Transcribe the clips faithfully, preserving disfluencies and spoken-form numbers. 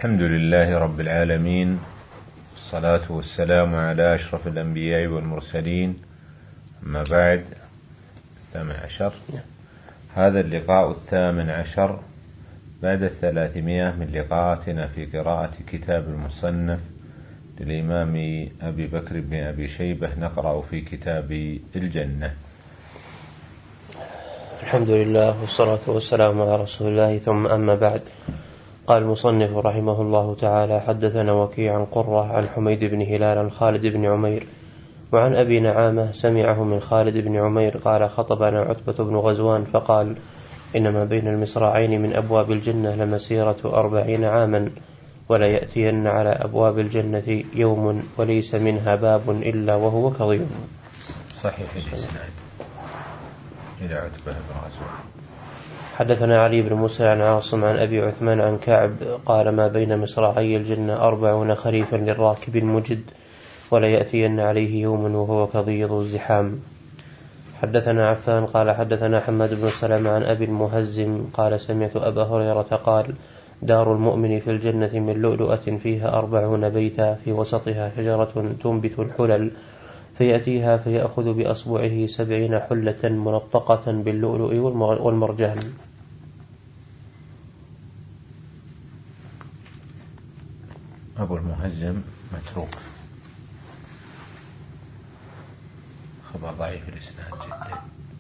الحمد لله رب العالمين، والصلاة والسلام على أشرف الأنبياء والمرسلين، أما بعد. الثامن عشر، هذا اللقاء الثامن عشر بعد الثلاثمائة من لقاءاتنا في قراءة كتاب المصنف للإمام أبي بكر بن أبي شيبة. نقرأ في كتاب الجنة. الحمد لله والصلاة والسلام على رسول الله، ثم أما بعد. قال المصنف رحمه الله تعالى: حدثنا وكيع عن قرة عن حميد بن هلال عن خالد بن عمير وعن أبي نعامة سمعه من خالد بن عمير قال: خطبنا عتبة بن غزوان فقال: إنما بين المصراعين من أبواب الجنة لمسيرة أربعين عاما، ولا يأتين على أبواب الجنة يوم وليس منها باب إلا وهو كظيم. صحيح الإسناد إلى عتبة بن غزوان. حدثنا علي بن موسى عن عاصم عن أبي عثمان عن كعب قال: ما بين مصراعي الجنة أربعون خريفا للراكب المجد، ولا يأتين عليه يوم وهو كضيض الزحام. حدثنا عفان قال: حدثنا حماد بن سلمة عن أبي المهزم قال: سمعت أبا هريرة قال: دار المؤمن في الجنة من لؤلؤة فيها أربعون بيتا، في وسطها شجرة تنبت الحلل، فيأتيها فيأخذ بأصبعه سبعين حلة منطقة باللؤلؤ والمرجان. أبو المهزم متروك، خبر ضعيف الإسناد جدا.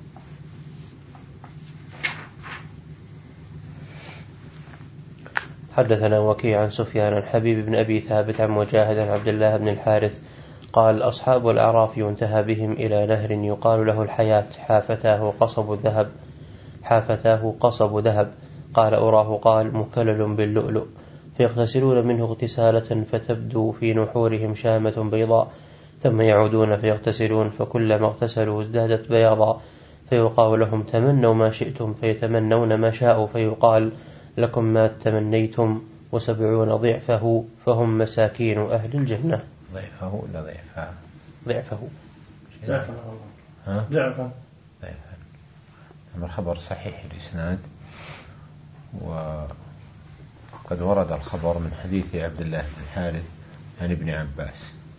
حدثنا وكيع عن سفيان عن حبيب بن أبي ثابت عن مجاهد عن عبد الله بن الحارث قال: أصحاب الأعراف ينتهى بهم إلى نهر يقال له الحياة، حافتاه قصب ذهب حافتاه قصب ذهب قال: أراه قال: مكلل باللؤلؤ، فيغتسلون منه اغتسالة فتبدو في نحورهم شامة بيضاء، ثم يعودون فيغتسلون، فكلما اغتسلوا ازدادت بياضا، فيقال لهم: تمنوا ما شئتم، فيتمنون ما شاءوا، فيقال: لكم ما تمنيتم وسبعون ضعفه، فهم مساكين أهل الجنة. ضعفه ولا ضعفه؟ ضعفه ضعفه ها؟ ضعفه ضعفه. الخبر صحيح الإسناد، وقد ورد الخبر من حديث عبد الله بن الحارث عن ابن عباس.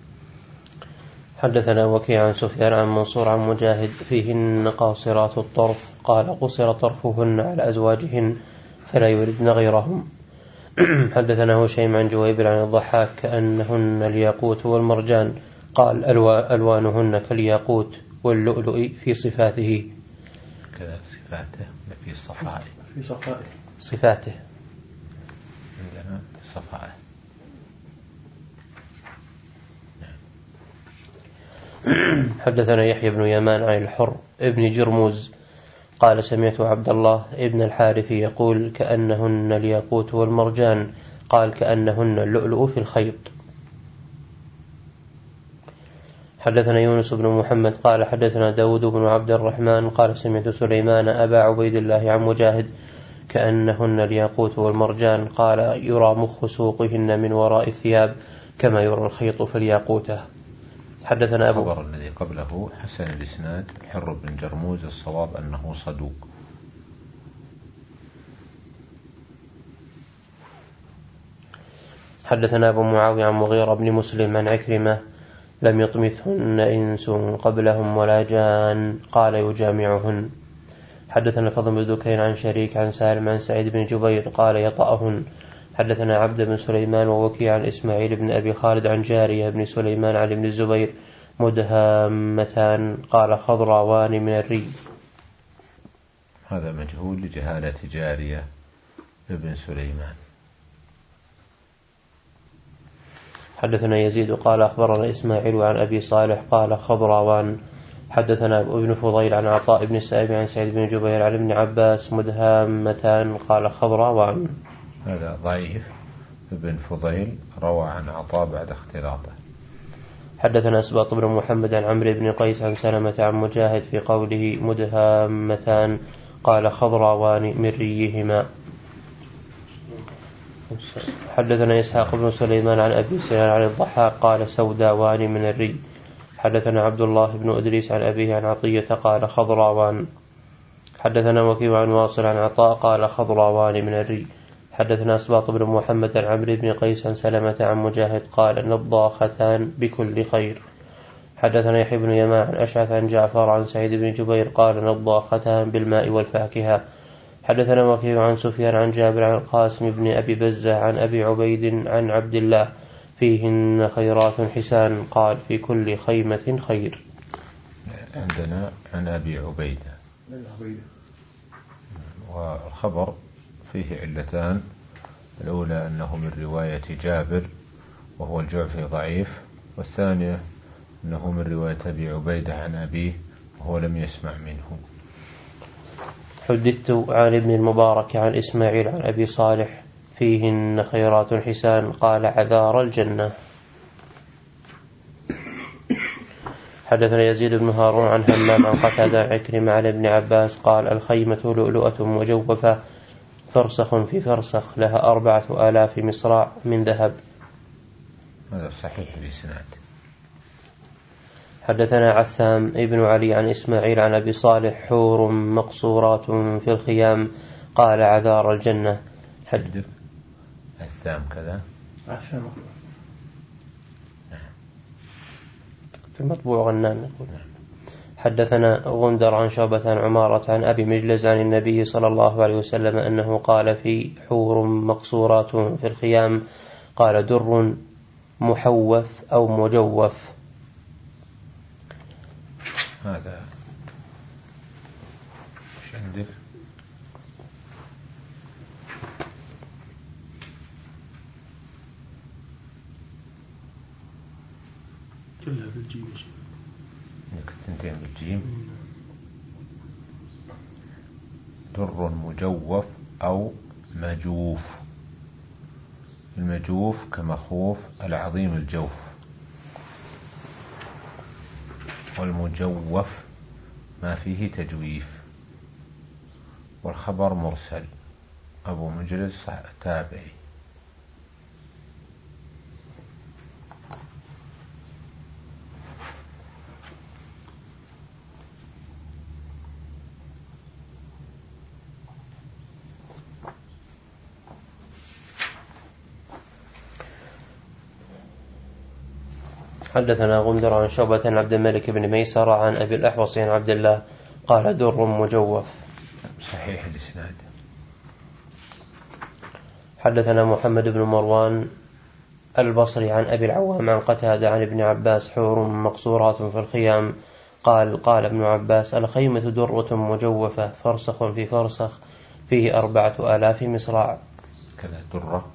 حدثنا وكيع عن سفيان عن منصور عن مجاهد: فيهن قاصرات الطرف قال: قصر طرفهن على أزواجهن فلا يردن غيرهم. حدثنا هشيم عن جويبر عن الضحاك: كأنهن الياقوت والمرجان قال: ألوانهن كالياقوت واللؤلؤ في صفاته. كذا صفاته في صفائه في صفائه صفاته عندنا صفائه. حدثنا يحيى بن يمان عن الحر ابن جرموز قال: سمعت عبد الله ابن الحارث يقول: كأنهن الياقوت والمرجان قال: كأنهن اللؤلؤ في الخيط. حدثنا يونس بن محمد قال: حدثنا داود بن عبد الرحمن قال: سمعت سليمان أبا عبيد الله عن مجاهد: كأنهن الياقوت والمرجان قال: يرى مخ سوقهن من وراء الثياب كما يرى الخيط في الياقوتة. حدثنا أبو الخبر الذي قبله حسن الإسناد، حر بن جرموز، الصواب أنه صدوق. حدثنا أبو معاوية عن مغيرة بن مسلم عن عكرمة: لم يطمثهن إنس قبلهم ولا جان قال: يجامعهن. حدثنا فضل بن دكين عن شريك عن سالم عن سعيد بن جبير قال: يطأهن. حدثنا عبد بن سليمان ووكيع عن إسماعيل بن أبي خالد عن جارية بن سليمان عن ابن الزبير مدهامتان قال: خضراوان من الري. هذا مجهول لجهالة جارية ابن سليمان. حدثنا يزيد قال: أخبرنا إسماعيل عن أبي صالح قال: خضراوان. حدثنا ابن فضيل عن عطاء بن السائب عن سعيد بن جبير عن ابن عباس مدهامتان قال: خضراوان. هذا ضعيف. ابن فضيل روى عن عطاء بعد اختلاطه. حدثنا أسباط بن محمد عن عمرو بن قيس عن سلمة عن مجاهد في قوله مدهامتان قال: خضراوان من ريهما. حدثنا إسحاق بن سليمان عن أبي سنان عن الضحاك قال: سوداوان من الري. حدثنا عبد الله بن أدريس عن أبيه عن عطية قال: خضراوان. حدثنا وكيع عن واصل عن عطاء قال: خضراوان من الري. حدثنا أسباط بن محمد عن عمرو بن قيس عن سلمة عن مجاهد قال نضاختان بكل خير. حدثنا يحيى بن يمان عن أشعث عن جعفر عن سعيد بن جبير قال نضاختان بالماء والفاكهة. حدثنا وكيع عن سفيان عن جابر عن القاسم بن أبي بزة عن أبي عبيد عن عبد الله فيهن خيرات حسان قال في كل خيمة خير. عندنا عن أبي عبيدة، والخبر فيه علتان. الأولى أنه من رواية جابر وهو الجعفي ضعيف، والثانية أنه من رواية أبي عبيدة عن أبيه وهو لم يسمع منه. حدثت عن ابن المبارك عن إسماعيل عن أبي صالح فيهن خيرات حسان قال عذار الجنة. حدثنا يزيد بن هارون عن همام عن قتادة عكرمة عن ابن عباس قال الخيمة لؤلؤة مجوفة فرسخ في فرسخ لها أربعة آلاف مصراع من ذهب. هذا صحيح الإسناد. حدثنا عثام ابن علي عن إسماعيل عن أبي صالح حور مقصورات في الخيام قال عذار الجنة. حدث عثام كذا عثام في المطبوع غنان نقول. حدثنا غندر عن شعبة عن عمارة عن أبي مجلز عن النبي صلى الله عليه وسلم أنه قال في حور مقصورات في الخيام قال در محوف أو مجوف. هذا مش عندك؟ كلها بالجيم. انك تنتين بالجيم. در مجوف أو مجوف. المجوف كمخوف العظيم الجوف، والمجوف ما فيه تجويف. والخبر مرسل، أبو مجلس تابعي. حدثنا غندر عن شعبة عن عبد الملك بن ميسر عن أبي الأحوص عن عبد الله قال در مجوف. صحيح الإسناد. حدثنا محمد بن مروان البصري عن أبي العوام عن قتادة عن ابن عباس حور مقصورات في الخيام قال قال ابن عباس الخيمة درة مجوفة فرسخ في فرسخ فيه أربعة آلاف مصراع. كذا درة.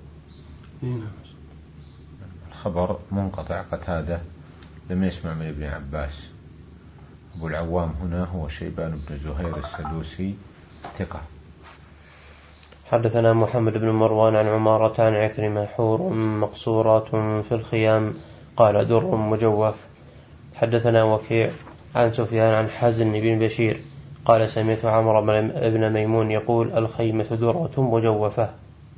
الخبر منقطع، قتادة لم يسمع من ابن عباس. أبو العوام هنا هو شيبان بن زهير السدوسي ثقة. حدثنا محمد بن مروان عن عمارة عن عكرمة حور مقصورات في الخيام قال در مجوف. حدثنا وكيع عن سفيان عن حزن بن بشير قال سمعت عمرو بن ميمون يقول الخيمة درة مجوفة.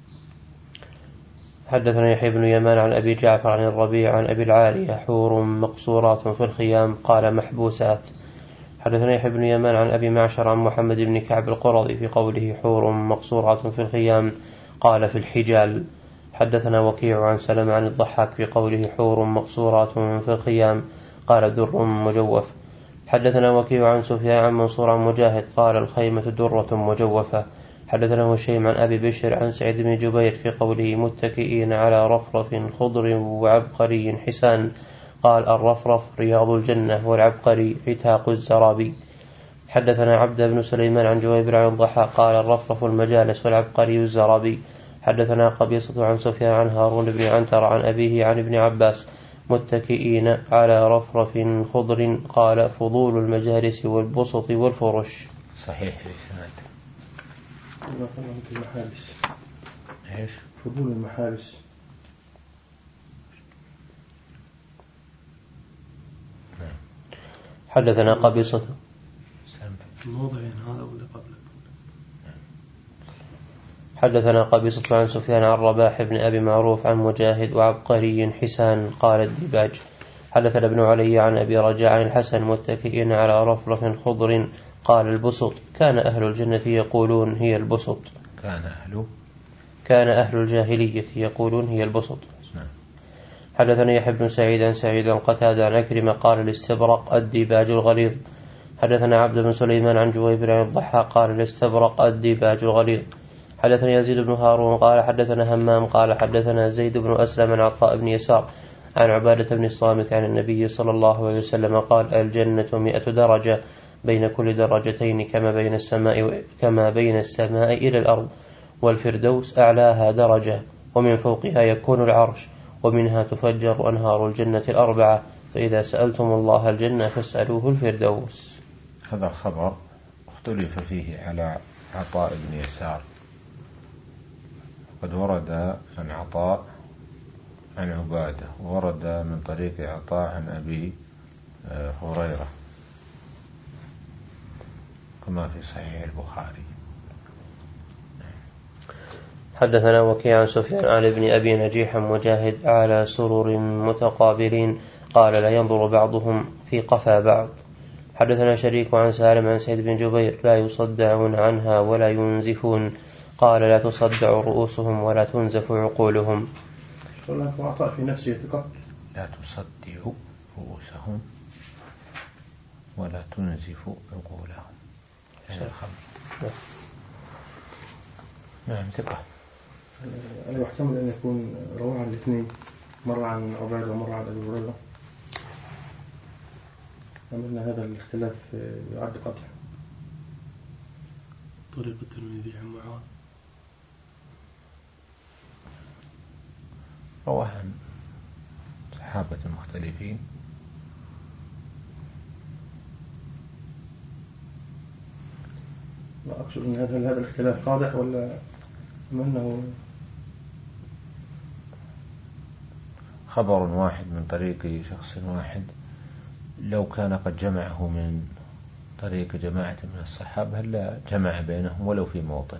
حدثنا يحيى بن يمان عن أبي جعفر عن الربيع عن أبي العالية حور مقصورات في الخيام قال محبوسات. حدثنا يحيى بن يمان عن أبي معشر عن محمد بن كعب القرظي في قوله حور مقصورات في الخيام قال في الحجال. حدثنا وكيع عن سلمة عن الضحاك في قوله حور مقصورات في الخيام قال در مجوف. حدثنا وكيع عن سفيان عن منصور عن مجاهد قال الخيمة درة مجوفة. حدثنا هشيم عن أبي بشر عن سعيد بن جبير في قوله متكئين على رفرف خضر وعبقري حسان قال الرفرف رياض الجنة والعبقري عتاق الزرابي. حدثنا عبد بن سليمان عن جويبر عن الضحى قال الرفرف المجالس والعبقري الزرابي. حدثنا قبيصة عن سفيان عن هارون بن عنتر عن أبيه عن ابن عباس متكئين على رفرف خضر قال فضول المجالس والبسط والفرش. صحيح الإسناد. المحابس. إيش؟ فضول المحابس. حدثنا قبيصة الموضع هذا ولا قبله. حدثنا قبيصة عن سفيان عن رباح بن أبي معروف عن مجاهد وعبقري حسان قال الديباج. حدثنا ابن علي عن أبي رجاء عن الحسن متكئين على رفرف خضر قال البسط كان أهل الجنة يقولون هي البسط. كان أهل كان أهل الجاهلية يقولون هي البسط. حدثنا يحيى بن سعيد عن سعيد قتادة عن عكرمة قال الاستبرق الديباج الغليظ. حدثنا عبد بن سليمان عن جويبر عن الضحاك قال الاستبرق الديباج الغليظ. حدثنا يزيد بن هارون قال حدثنا همام قال حدثنا زيد بن أسلم عن عطاء بن يسار عن عبادة بن الصامت عن النبي صلى الله عليه وسلم قال الجنة مئة درجة بين كل درجتين كما بين السماء كما بين السماء إلى الأرض، والفردوس أعلاها درجة، ومن فوقها يكون العرش، ومنها تفجر أنهار الجنة الأربعة، فإذا سألتم الله الجنة فاسألوه الفردوس. هذا الخبر اختلف فيه على عطاء بن يسار، قد ورد عن عطاء عن عبادة، ورد من طريق عطاء عن أبي هريرة كما في صحيح البخاري. حدثنا وكيع عن سفيان عن ابن أبي نجيح مجاهد على سرر متقابلين قال لا ينظر بعضهم في قفا بعض. حدثنا شريك عن سالم عن سعيد بن جبير لا يصدعون عنها ولا ينزفون قال لا تصدع رؤوسهم ولا تنزف عقولهم. في نفسه فقط لا تصدع رؤوسهم ولا تنزف عقولهم. نعم ثقة. أنا يحتمل أن يكون رواه عن الاثنين، مرة عن عبادة ومرة عن أبي هريرة، أن هذا الاختلاف يعد قطع. طريقة الترمذي عن معاذ رواه عن صحابة مختلفين، لا أقصد أن هذا هذا الاختلاف قادح ولا أنه خبر واحد من طريق شخص واحد لو كان قد جمعه من طريق جماعة من الصحابة هل جمع بينهم ولو في موطن.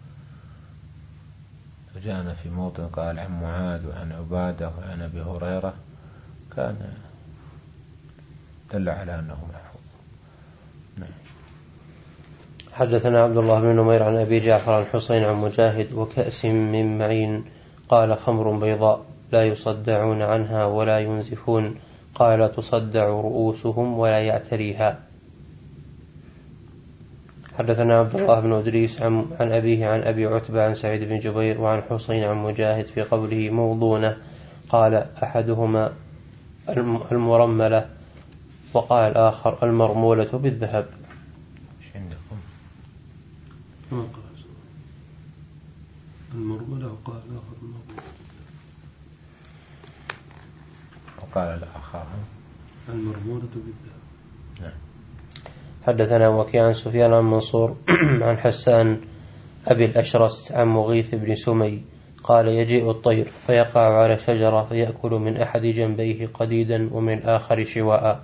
فجاءنا في موطن قال عن معاذ وعن عبادة وعن أبي هريرة كان دل على أنه محفوظ. نعم. حدثنا عبد الله بن نمير عن أبي جعفر عن حسين عن مجاهد وكأس من معين قال خمر بيضاء لا يصدعون عنها ولا ينزفون قال لا تصدع رؤوسهم ولا يعتريها. حدثنا عبد الله بن أدريس عن, عن أبيه عن أبي عتبة عن سعيد بن جبير وعن حسين عن مجاهد في قوله موضونة قال أحدهما المرملة وقال الآخر المرمولة بالذهب. المرملة وقال الآخر المرمولة وقال الآخر المرمولة بالذهب. نعم. حدثنا وكيع عن سفيان عن منصور عن حسان أبي الأشرس عن مغيث بن سمي قال يجيء الطير فيقع على شجرة فيأكل من أحد جنبيه قديدا ومن الآخر شواء.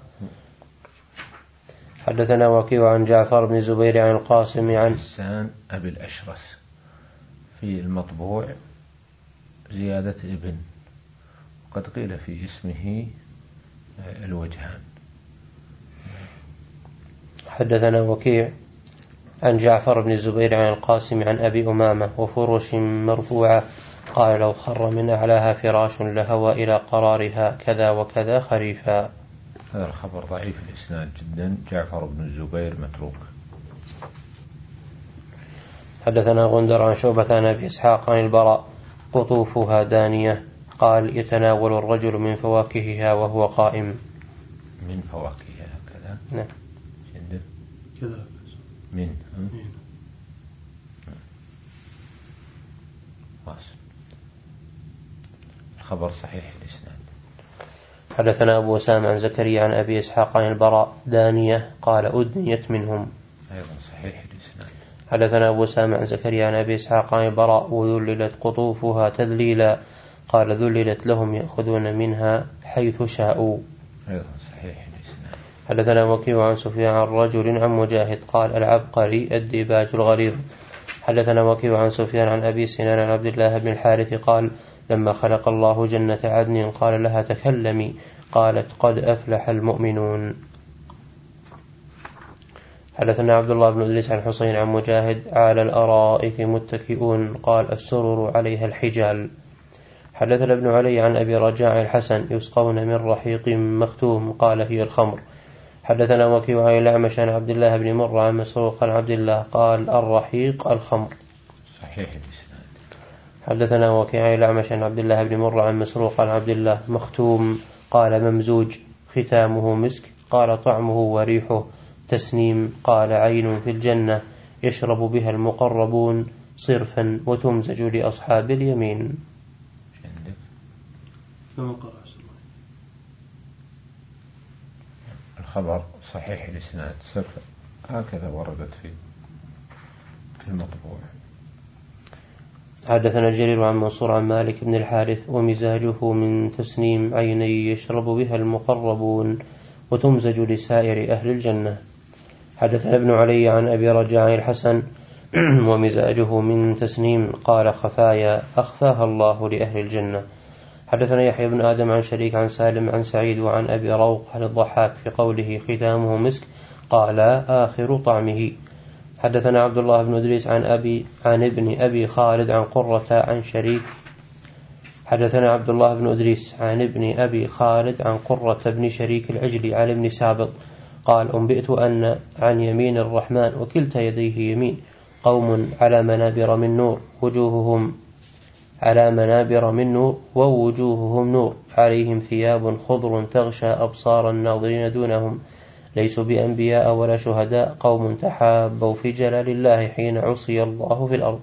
حدثنا وكيع عن جعفر بن زبير عن القاسم عن حسان أبي الأشرس في المطبوع زيادة ابن، وقد قيل في اسمه الوجهان. حدثنا وكيع عن جعفر بن الزبير عن القاسم عن أبي أمامة وفرش مرفوعة قال لو خر من أعلاها فراش لهوى إلى قرارها كذا وكذا خريفا. هذا الخبر ضعيف الإسناد جدا، جعفر بن الزبير متروك. حدثنا غندر عن شعبة عن أبي إسحاق عن البراء قطوفها دانية قال يتناول الرجل من فواكهها وهو قائم. من فواكهها كذا. نعم. كذا من واصل. الخبر صحيح الإسناد. حدثنا أبو أسامة عن زكريا عن أبي إسحاق عن البراء دانية قال أدنيت منهم. أيضا صحيح الإسناد. حدثنا أبو أسامة عن زكريا عن أبي إسحاق عن البراء وذللت قطوفها تذليلا قال ذللت لهم يأخذون منها حيث شاءوا. أيضا صحيح الإسناد. حدثنا وكيع عن سفيان عن رجل عن مجاهد قال العبقري الديباج الغليظ. حدثنا وكيع عن سفيان عن أبي سنان عن عبد الله بن الحارث قال لما خلق الله جنة عدن قال لها تكلمي قالت قد أفلح المؤمنون. حدثنا عبد الله بن إدريس عن حسين عن مجاهد على الأرائك متكئون قال السرر عليها الحجال. حدثنا ابن علي عن أبي رجاء الحسن يسقون من رحيق مختوم قال هي الخمر. حدثنا وكيع عن الأعمش عن عبد الله بن مرة عن مسروق عن عبد الله قال الرحيق الخمر. صحيح الإسناد. حدثنا وكيع عن الأعمش عن عبد الله بن مرة عن مسروق عن عبد الله مختوم قال ممزوج ختامه مسك قال طعمه وريحه تسنيم قال عين في الجنة يشرب بها المقربون صرفا وتمزج لأصحاب اليمين. الخبر صحيح الإسناد صرفا هكذا وردت في المطبوع. حدثنا الجرير عن منصور عن مالك بن الحارث ومزاجه من تسنيم عيني يشرب بها المقربون وتمزج لسائر أهل الجنة. حدثنا ابن علي عن أبي رجاء الحسن ومزاجه من تسنيم قال خفايا أخفاها الله لأهل الجنة. حدثنا يحيى بن آدم عن شريك عن سالم عن سعيد وعن أبي روق عن الضحاك في قوله ختامه مسك قال آخر طعمه. حدثنا عبد الله بن إدريس عن أبي عن ابن أبي خالد عن قرة عن شريك. حدثنا عبد الله بن إدريس عن ابن أبي خالد عن قرة بن شريك العجلي عن ابن سابط قال أنبئت أن عن يمين الرحمن وكلتا يديه يمين قوم على منابر من نور وجوههم على منابر من نور ووجوههم نور عليهم ثياب خضر تغشى أبصار الناظرين دونهم ليسوا بأنبياء ولا شهداء قوم تحابوا في جلال الله حين عصي الله في الأرض.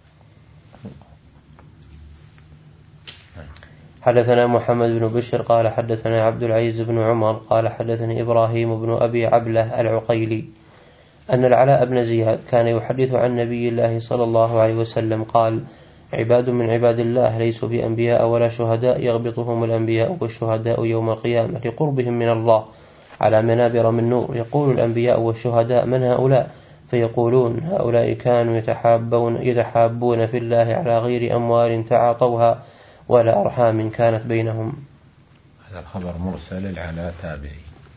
حدثنا محمد بن بشر قال حدثنا عبد العزيز بن عمر قال حدثني إبراهيم بن أبي عبلة العقيلي أن العلاء بن زياد كان يحدث عن نبي الله صلى الله عليه وسلم قال عباد من عباد الله ليسوا بأنبياء ولا شهداء يغبطهم الأنبياء والشهداء يوم القيامة لقربهم من الله على منابر من نور يقول الأنبياء والشهداء من هؤلاء فيقولون هؤلاء كانوا يتحابون, يتحابون في الله على غير أموال تعاطوها ولا أرحام كانت بينهم. هذا الخبر مرسل العلاء تابعي.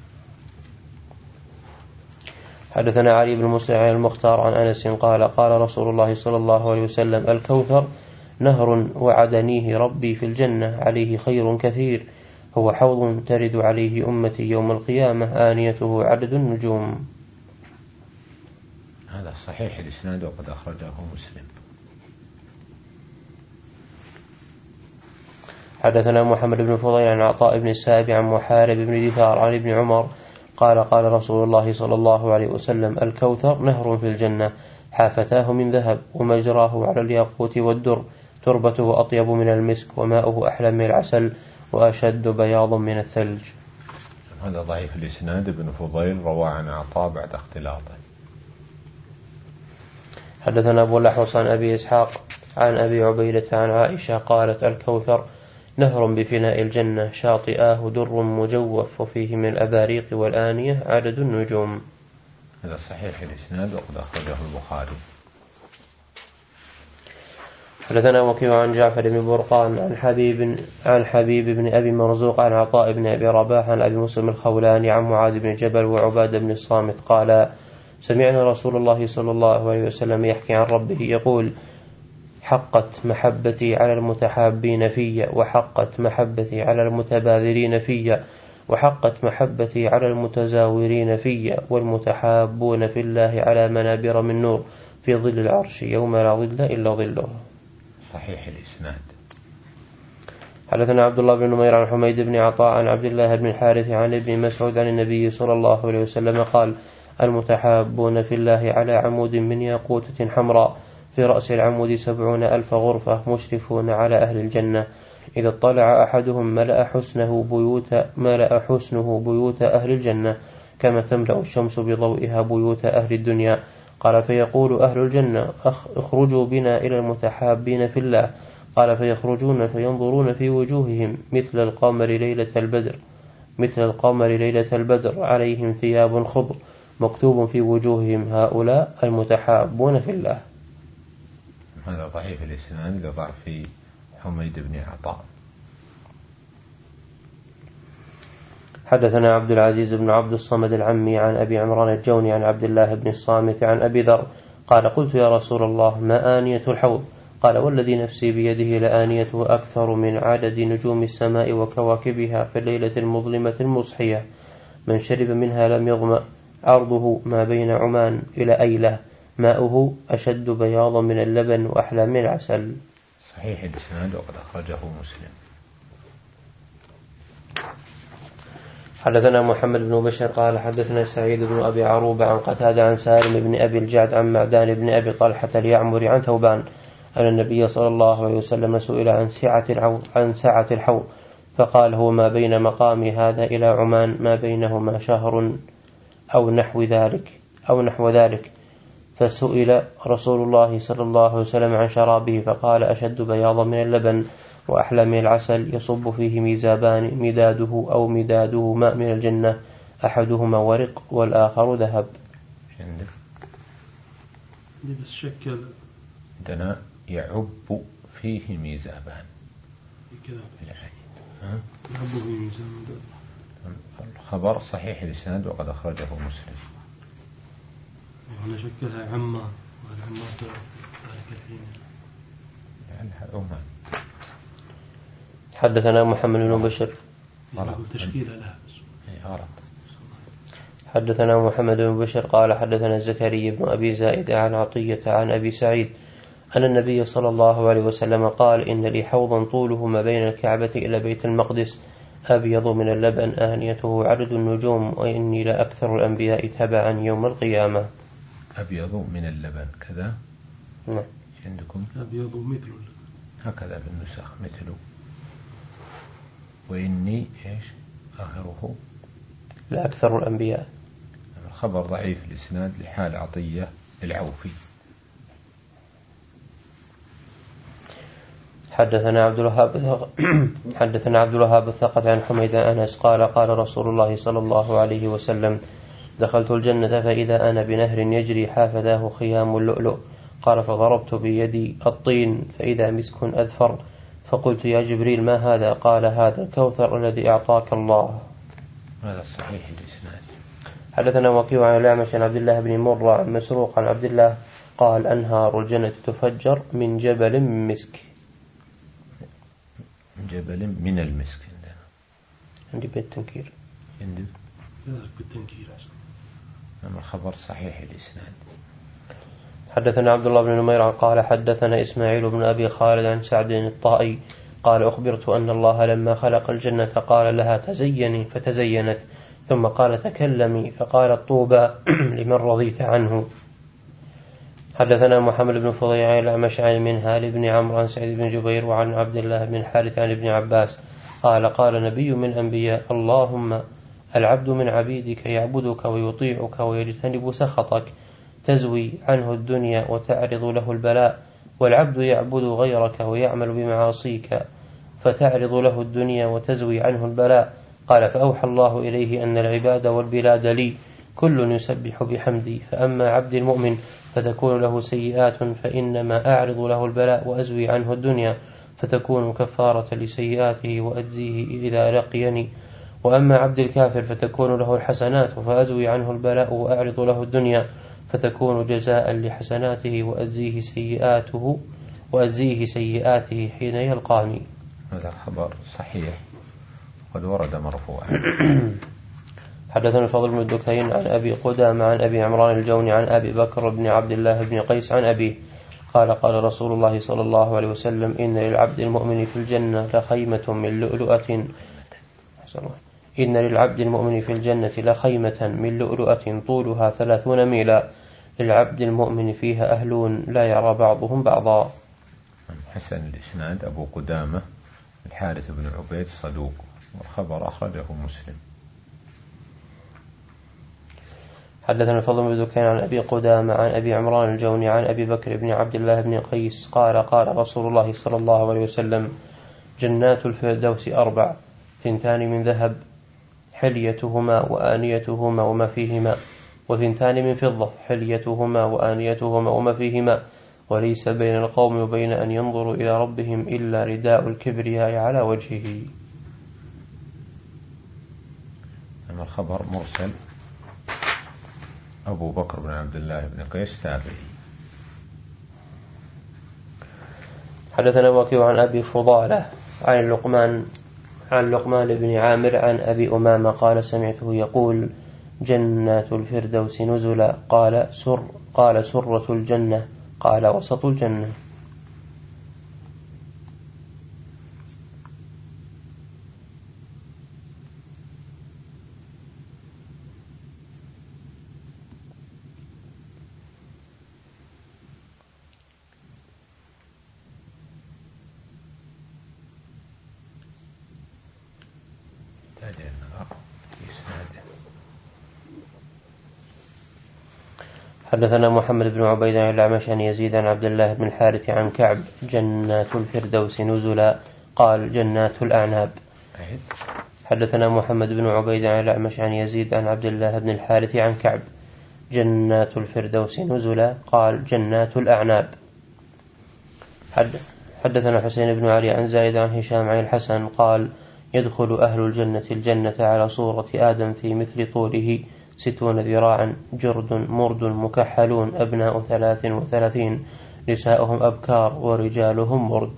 حدثنا علي بن مسلم عن المختار عن أنس قال قال رسول الله صلى الله عليه وسلم الكوثر نهر وعدنيه ربي في الجنة عليه خير كثير هو حوض ترد عليه أمتي يوم القيامة آنيته عدد النجوم. هذا صحيح الإسناد وقد أخرجه مسلم. حدثنا محمد بن فضيل عن عطاء بن السائب عن محارب بن دثار عن ابن عمر قال قال رسول الله صلى الله عليه وسلم الكوثر نهر في الجنة حافتاه من ذهب ومجراه على الياقوت والدر تربته أطيب من المسك وماؤه أحلى من العسل وأشد بياضا من الثلج. هذا ضعيف الإسناد. ابن فضيل روى عن عطاء بعد اختلاطه. حدثنا أبو الأحوص عن أبي إسحاق عن أبي عبيدة عن عائشة قالت الكوثر نهر بفناء الجنة شاطئاه در مجوف وفيه من الأباريق والآنية عدد النجوم. هذا صحيح الإسناد وقد أخرجه البخاري. حدثنا وكيع عن جعفر بن برقان عن حبيب عن حبيب بن أبي مرزوق عن عطاء بن أبي رباح عن أبي مسلم الخولاني عن معاذ بن جبل وعبادة بن الصامت قال سمعنا رسول الله صلى الله عليه وسلم يحكي عن ربه يقول حقت محبتي على المتحابين في وحقت محبتي على المتباذلين في وحقت محبتي على المتزاورين في والمتحابون في الله على منابر من نور في ظل العرش يوم لا ظل إلا ظله. صحيح الإسناد. حدثنا عبد الله بن نمير عن حميد بن عطاء عن عبد الله بن الحارث عن ابن مسعود عن النبي صلى الله عليه وسلم قال المتحابون في الله على عمود من ياقوتة حمراء في رأس العمود سبعون ألف غرفة مشرفون على أهل الجنة إذا اطلع أحدهم ملأ حسنه بيوت ملأ حسنه بيوت أهل الجنة كما تملأ الشمس بضوئها بيوت أهل الدنيا. قال فيقول أهل الجنة اخرجوا بنا إلى المتحابين في الله قال فيخرجون فينظرون في وجوههم مثل القمر ليلة البدر مثل القمر ليلة البدر عليهم ثياب خضر مكتوب في وجوههم هؤلاء المتحابون في الله. هذا ضعيف الإسناد لضعف حميد بن عطاء. حدثنا عبد العزيز بن عبد الصمد العمي عن أبي عمران الجوني عن عبد الله بن الصامت عن أبي ذر قال قلت يا رسول الله ما آنية الحوض؟ قال والذي نفسي بيده لآنيته أكثر من عدد نجوم السماء وكواكبها في الليلة المظلمة المصحية، من شرب منها لم يظمأ، عرضه ما بين عمان إلى أيلة، ماؤه أشد بياضا من اللبن وأحلى من العسل. صحيح الإسناد وقد أخرجه مسلم. حدثنا محمد بن بشر قال حدثنا سعيد بن أبي عروبة عن قتادة عن سالم بن أبي الجعد عن معدان بن أبي طلحة اليعمري عن ثوبان أن النبي صلى الله عليه وسلم سئل عن سعة الحوض عن سعة الحوض فقال هو ما بين مقام هذا إلى عمان ما بينهما شهر أو نحو ذلك أو نحو ذلك. فسئل رسول الله صلى الله عليه وسلم عن شرابه فقال أشد بياضا من اللبن وأحلى من العسل، يصب فيه ميزابان مداده أو مداده ماء من الجنة، أحدهما ورق والآخر ذهب. بس شكل عندنا يعب فيه ميزابان كذا ها؟ يعب فيه ميزابان. الخبر صحيح الإسناد وقد أخرجه مسلم. وأنا شكلها عمان وهذا عمان ذلك الحين لعلها عمان. حدثنا محمد بن بشر تشكيل لها. حدثنا محمد بن بشر قال حدثنا زكريا بن أبي زائد عن عطية عن أبي سعيد أن النبي صلى الله عليه وسلم قال إن لي حوضا طوله ما بين الكعبة إلى بيت المقدس أبيض من اللبن آنيته عدد النجوم وإني لأكثر الأنبياء تبعا يوم القيامة. أبيض من اللبن كذا؟ نعم. عندكم أبيض مثل هكذا بالنسخ مثله. وإني إيش آخره لأكثر الأنبياء. الخبر ضعيف الإسناد لحال عطية العوفي. حدثنا عبد الوهاب حدثنا عبد الوهاب الثقفي عن حميد أنس قال قال رسول الله صلى الله عليه وسلم دخلت الجنة فإذا أنا بنهر يجري حافته خيام اللؤلؤ، قال فضربت بيدي الطين فإذا مسك أذفر، فقلت يا جبريل ما هذا؟ قال هذا الكوثر الذي أعطاك الله. هذا صحيح الإسناد. حدثنا وكيع عن الأعمش عن عبد الله بن مرة عن مسروق عن عبد الله قال أنهار الجنة تفجر من جبل مسك. جبل من المسك عندنا. عندي بالتنكير. عندي بالتنكير. أما الخبر صحيح الإسناد. حدثنا عبد الله بن نمير قال حدثنا إسماعيل بن أبي خالد عن سعد الطائي قال أخبرت أن الله لما خلق الجنة قال لها تزيني فتزينت، ثم قال تكلمي فقالت طوبى لمن رضيت عنه. حدثنا محمد بن فضيع عن الأعمش عن منهال بن عمرو عن سعيد بن جبير وعن عبد الله بن الحارث عن ابن عباس قال قال نبي من أنبياء اللهم العبد من عبيدك يعبدك ويطيعك ويجتنب سخطك تزوي عنه الدنيا وتعرض له البلاء، والعبد يعبد غيرك ويعمل بمعاصيك فتعرض له الدنيا وتزوي عنه البلاء. قال فأوحى الله إليه أن العباد والبلاد لي كل يسبح بحمدي، فأما عبد المؤمن فتكون له سيئات فإنما أعرض له البلاء وأزوي عنه الدنيا فتكون كفارة لسيئاته وأجزيه إذا لقيني، وأما عبد الكافر فتكون له الحسنات فأزوي عنه البلاء وأعرض له الدنيا فتكون جزاء لحسناته وأجزيه سيئاته وأجزيه سيئاته حين يلقاني. هذا خبر صحيح قد ورد مرفوعا. حدثنا الفضل بن الدكين عن أبي قدامة عن أبي عمران الجوني عن أبي بكر بن عبد الله بن قيس عن أبيه قال قال رسول الله صلى الله عليه وسلم إن للعبد المؤمن في الجنة لخيمة من لؤلؤة إن للعبد المؤمن في الجنة لخيمة من لؤلؤة طولها ثلاثون ميلا، للعبد المؤمن فيها أهلون لا يرى بعضهم بعضا. حسن الإسناد أبو قدامة الحارث بن عبيد صدوق، والخبر أخرجه مسلم. حدثنا الفضل بن دكين عن أبي قدامة عن أبي عمران الجوني عن أبي بكر بن عبد الله بن قيس قال قال رسول الله صلى الله عليه وسلم جنات الفردوس أربع، ثنتان من ذهب حليتهما وآنيتهما وما فيهما، وثنتان من فضة حليتهما وآنيتهما وما فيهما، وليس بين القوم وبين أن ينظروا إلى ربهم إلا رداء الكبرياء على وجهه. أما الخبر مرسل أبو بكر بن عبد الله بن قيس تابعي. حدثنا وكيع عن أبي فضالة عن لقمان عن لقمان بن عامر عن أبي أمامة قال سمعته يقول جنات الفردوس نزلا قال سر قال سرة الجنة قال وسط الجنة. حدثنا محمد بن عبيد عن الأعمش عن يزيد عن عبد الله بن الحارث عن كعب جنات الفردوس نزلا قال جنات الأعناب. حدثنا محمد بن عبيد عن الأعمش عن يزيد عن عبد الله بن الحارث عن كعب جنات الفردوس نزلا قال جنات الأعناب. حدثنا حسين بن علي عن زايد عن هشام عن الحسن قال يدخل أهل الجنة الجنة على صورة آدم في مثل طوله ستون ذراعا جرد مرد مكحلون أبناء ثلاث وثلاثين نساؤهم أبكار ورجالهم مرد.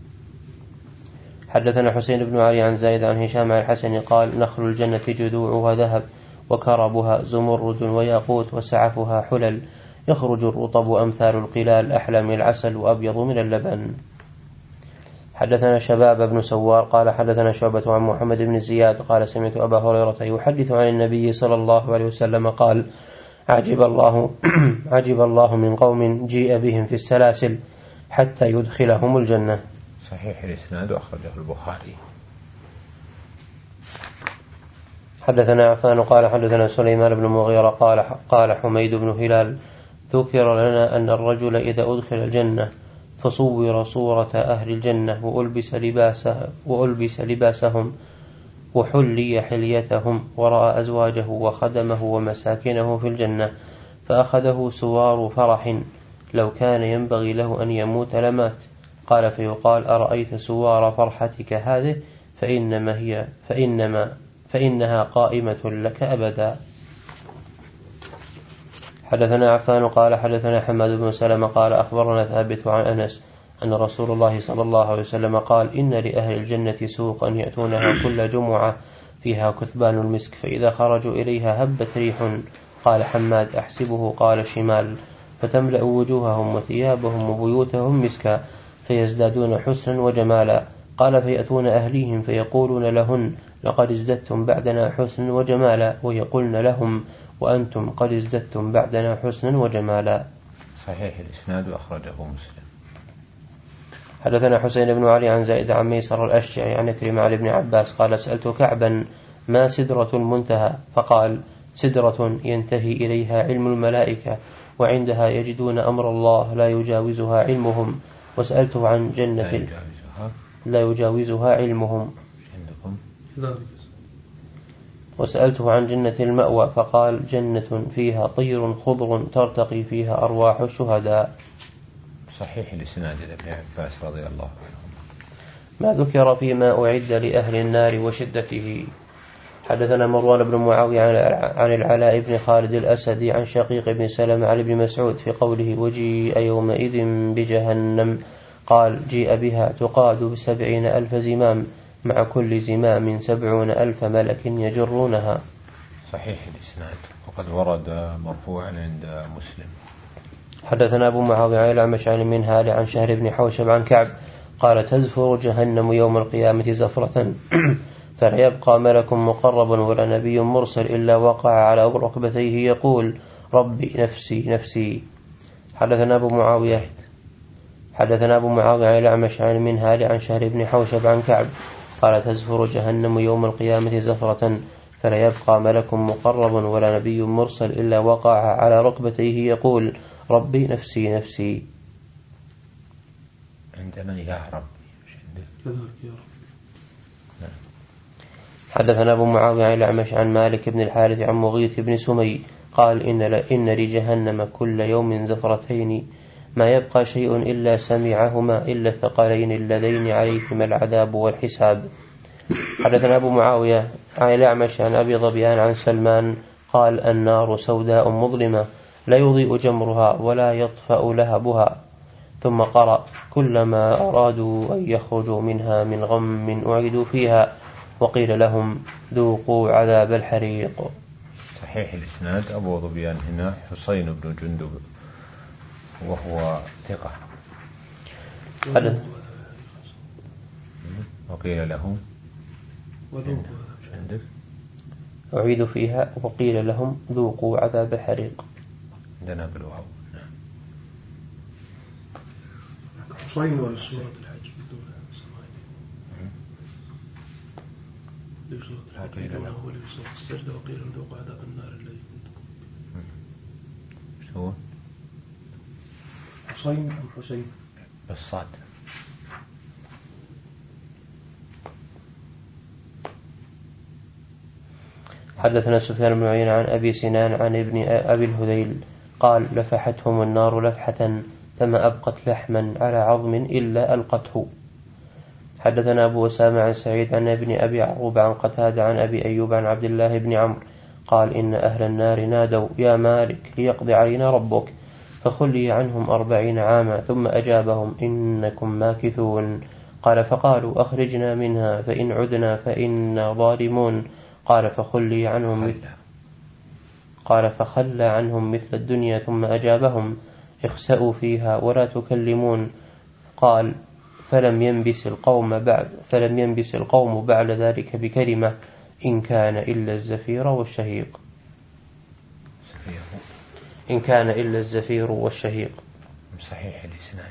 حدثنا حسين بن علي عن زايد عن هشام عن الحسن قال نخل الجنة جذوعها ذهب وكربها زمرد وياقوت وسعفها حلل يخرج الرطب أمثال القلال أحلى من العسل وأبيض من اللبن. حدثنا شباب بن سوار قال حدثنا شعبة عن محمد بن زياد قال سمعت أبا هريرة يحدث عن النبي صلى الله عليه وسلم قال عجب الله عجب الله من قوم جيء بهم في السلاسل حتى يدخلهم الجنة. صحيح الإسناد أخرجه البخاري. حدثنا عفان قال حدثنا سليمان بن مغيرة قال قال حميد بن هلال ذكر لنا أن الرجل إذا أدخل الجنة فصور صورة أهل الجنة وألبس لباسه وألبس لباسهم وحلي حليتهم ورأى أزواجه وخدمه ومساكنه في الجنة فأخذه سوار فرح لو كان ينبغي له أن يموت لمات. قال فيقال أرأيت سوار فرحتك هذه فإنما هي فإنما فإنها قائمة لك أبدا. حدثنا عفان قال حدثنا حماد بن سلمة قال أخبرنا ثابت عن أنس أن رسول الله صلى الله عليه وسلم قال إن لأهل الجنة سوقا يأتونها كل جمعة فيها كثبان المسك فإذا خرجوا إليها هبت ريح. قال حماد أحسبه قال شمال فتملأ وجوههم وثيابهم وبيوتهم مسكا فيزدادون حسنا وجمالا. قال فيأتون أهليهم فيقولون لهن لقد ازددتم بعدنا حسنا وجمالا ويقولن لهم وأنتم قد ازددتم بعدنا حسنا وجمالا. صحيح الإسناد أخرجه مسلم. حدثنا حسين بن علي عن زائد عن ميسر الأشجعي عن كريم عن ابن عباس قال سألت كعبا ما سدرة المنتهى فقال سدرة ينتهي إليها علم الملائكة وعندها يجدون أمر الله لا يجاوزها علمهم. وسألته عن جنة لا يجاوزها, لا يجاوزها علمهم. وسألته عن جنة المأوى فقال جنة فيها طير خضر ترتقي فيها أرواح الشهداء. صحيح الإسناد لابن عباس رضي الله عنه. ما ذكر فيما أعد لأهل النار وشدته. حدثنا مروان بن معاوية عن العلاء بن خالد الأسدي عن شقيق بن سلمة عن ابن مسعود في قوله وجيء يومئذ بجهنم قال جيء بها تقاد بسبعين ألف زمام مع كل زمام سبعون ألف ملك يجرونها. صحيح الإسناد وقد ورد مرفوعا عند مسلم. حدثنا أبو معاوية عن الأعمش عن المنهال عن شهر بن حوشب عن كعب قال تزفر جهنم يوم القيامة زفرة فلا يبقى ملك مقرب ولا نبي مرسل إلا وقع على ركبتيه يقول ربي نفسي نفسي. حدثنا أبو معاوية حدثنا أبو معاوية عن الأعمش عن المنهال عن شهر بن حوشب عن كعب قال تزفر جهنم يوم القيامة زفرة فلا يبقى ملك مقرب ولا نبي مرسل إلا وقع على ركبتيه يقول ربي نفسي نفسي. عندنا يا ربي. حدثنا أبو معاوية عن الأعمش عن مالك بن الحارث عن مغيث بن سمي قال إن, إن لجهنم كل يوم زفرتين ما يبقى شيء إلا سمعهما إلا الثقلين اللذين عليهما العذاب والحساب. حدثنا أبو معاوية عن الأعمش عن أبي ظبيان عن سلمان قال النار سوداء مظلمة لا يضيء جمرها ولا يطفأ لهبها. ثم قرأ كلما أرادوا أن يخرجوا منها من غم أعيدوا فيها وقيل لهم ذوقوا عذاب الحريق. صحيح الإسناد. أبو ظبيان هنا حسين بن جندب وهو ثقة. وقيل لهم أعيد فيها وقيل لهم ذوقوا عذاب الحريق. عندنا بالواو. نعم. حسين ولا سورة الحج بدون وقيل لهم سورة السجدة وقيل لهم ذوقوا عذاب النار الذي شو هو؟ حسين أم حسين؟ بالصاد. حدثنا سفيان بن عيينة عن أبي سنان عن ابن أبي الهذيل قال لفحتهم النار لفحة فما أبقت لحما على عظم إلا ألقته. حدثنا أبو أسامة عن سعيد عن ابن أبي عروبة عن قتادة عن أبي أيوب عن عبد الله بن عمرو قال إن أهل النار نادوا يا مالك ليقضي علينا ربك فخلي عنهم أربعين عاما ثم أجابهم إنكم ماكثون. قال فقالوا أخرجنا منها فإن عدنا فإنا ظالمون. قال فخلي عنهم مثل قال فخلى عنهم مثل الدنيا ثم أجابهم اخسأوا فيها ولا تكلمون. قال فلم ينبس القوم بعد فلم ينبس القوم بعد ذلك بكلمة إن كان إلا الزفير والشهيق إن كان إلا الزفير والشهيق. صحيح الإسناد.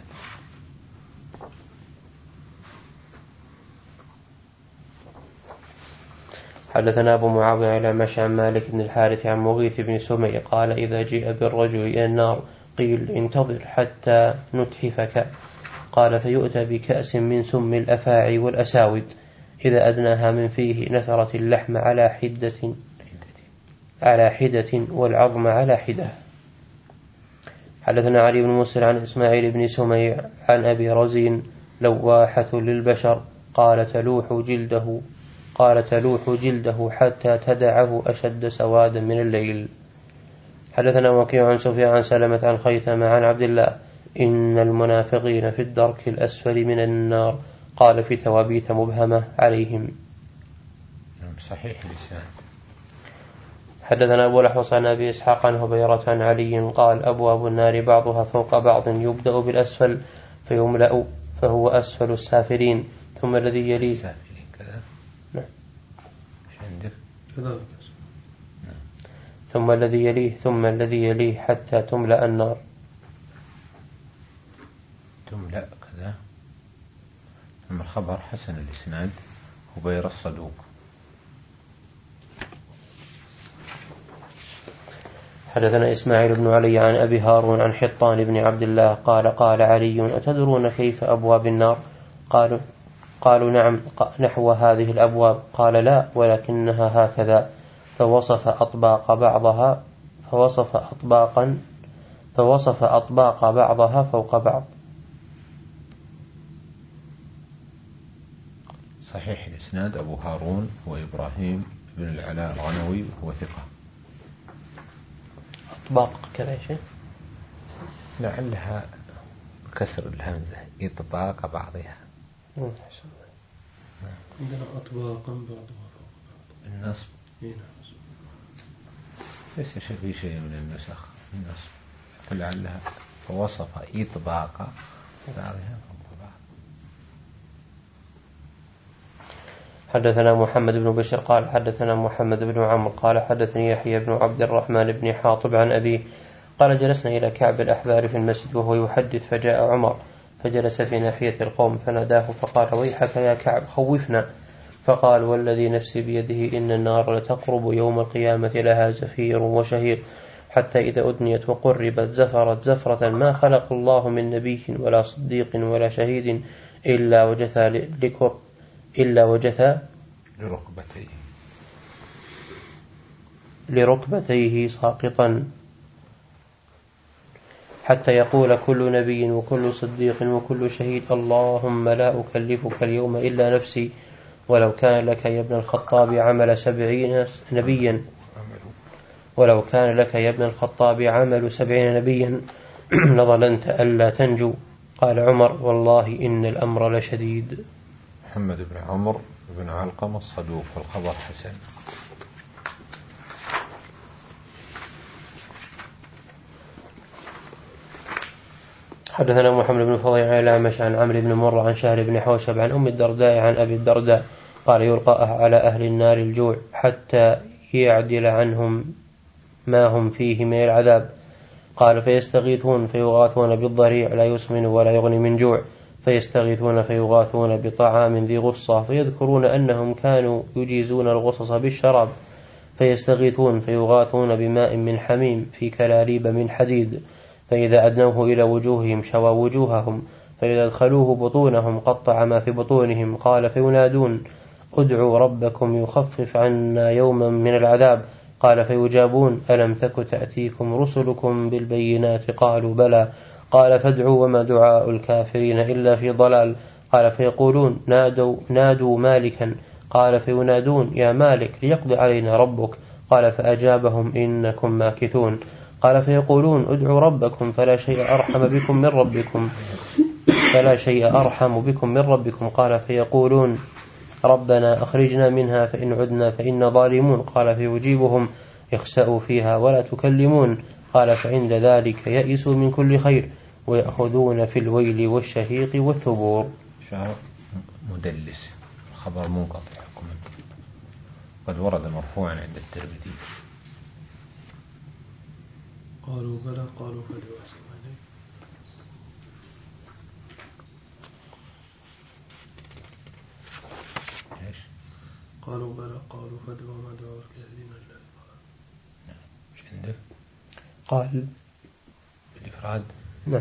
حدثنا أبو معاوية إلى مشى عن مالك بن الحارث عن مغيث بن سمي قال إذا جيء بالرجل إلى النار قيل انتظر حتى نتحفك. قال فيؤتى بكأس من سم الأفاعي والأساود إذا أدناها من فيه نثرت اللحم على حدة على حدة والعظم على حدة. حدثنا علي بن مسر عن إسماعيل بن سمي عن أبي رزين لواحة للبشر قال تلوح جلده قال تلوح جلده حتى تدعه أشد سوادا من الليل. حدثنا وكيع عن سفيان عن سلمة عن خيثمة عن عبد الله إن المنافقين في الدرك الأسفل من النار قال في توابيت مبهمة عليهم. صحيح الإسناد. حدثنا أبو الأحوص عن أبي إسحاق عن هبيرة عن علي قال أبواب النار بعضها فوق بعض يبدأ بالأسفل فيملأ فهو أسفل السافلين ثم الذي يليه ثم الذي يليه ثم الذي يليه حتى تملأ النار. تملأ كذا. ثم الخبر حسن الإسناد هبير الصدوق. حدثنا إسماعيل بن علي عن أبي هارون عن حطان بن عبد الله قال قال علي أتدرون كيف أبواب النار؟ قالوا قالوا نعم نحو هذه الأبواب. قال لا ولكنها هكذا فوصف أطباق بعضها فوصف أطباقا فوصف أطباق بعضها فوق بعض. صحيح الإسناد. أبو هارون هو إبراهيم بن العلاء الغنوي وهو ثقة. أطباق كذا شيء لعلها كسر الهمزة إطباق بعضها. عندنا أطباقا بعضها فوق بعض. النصب ليس في شيء من النسخ النصب فلعلها فوصف إطباق بعضها فوق بعض. حدثنا محمد بن بشر قال حدثنا محمد بن عمرو قال حدثني يحيى بن عبد الرحمن بن حاطب عن أبيه قال جلسنا إلى كعب الأحبار في المسجد وهو يحدث فجاء عمر فجلس في ناحية القوم فناداه فقال ويحك يا كعب خوفنا. فقال والذي نفسي بيده إن النار لتقرب يوم القيامة لها زفير وشهيق حتى إذا أدنيت وقربت زفرت زفرة ما خلق الله من نبي ولا صديق ولا شهيد إلا وجثى لكر إلا وجثى لركبتيه لركبتيه ساقطا حتى يقول كل نبي وكل صديق وكل شهيد اللهم لا أكلفك اليوم إلا نفسي ولو كان لك يا ابن الخطاب عمل سبعين نبيا ولو كان لك يا ابن الخطاب عمل سبعين نبيا لظننت ألا تنجو. قال عمر: والله إن الأمر لشديد. محمد بن عمر بن علقمة الصدوق، والخبر حسن. حدثنا محمد بن فضيل عن الأعمش عن عمرو بن مرة عن شهر بن حوشب عن أم الدرداء عن أبي الدرداء قال: يلقى على أهل النار الجوع حتى يعدل عنهم ما هم فيه من العذاب. قال: فيستغيثون فيغاثون بالضريع لا يسمن ولا يغني من جوع، فيستغيثون فيغاثون بطعام ذي غصة، فيذكرون أنهم كانوا يجيزون الغصص بالشراب، فيستغيثون فيغاثون بماء من حميم في كلاليب من حديد، فإذا أدنوه إلى وجوههم شوى وجوههم، فإذا ادخلوه بطونهم قطع ما في بطونهم. قال: فينادون: ادعوا ربكم يخفف عنا يوما من العذاب. قال: فيجابون: ألم تك تأتيكم رسلكم بالبينات؟ قالوا: بلى. قال: فادعوا وما دعاء الكافرين إلا في ضلال. قال: فيقولون: نادوا, نادوا مالكا. قال: فينادون: يا مالك ليقضي علينا ربك. قال: فأجابهم: إنكم ماكثون. قال: فيقولون: ادعوا ربكم فلا شيء أرحم بكم من ربكم فلا شيء أرحم بكم من ربكم. قال: فيقولون: ربنا أخرجنا منها فإن عدنا فإنا ظالمون. قال: فيجيبهم: اخسأوا فيها ولا تكلمون. قال: فعند ذلك يئسوا من كل خير ويأخذون في الويل والشهيق والثبور. شهر مدلس، خبر منقطع حكما، قد ورد مرفوعا عند الترمذي. قالوا بلى. قالوا فادعوا أسمعني. ايش؟ قالوا بلى. قالوا فادعوا ما دعوا الكافرين إلا نعم. ايش عندك؟ قال بالإفراد؟ نعم.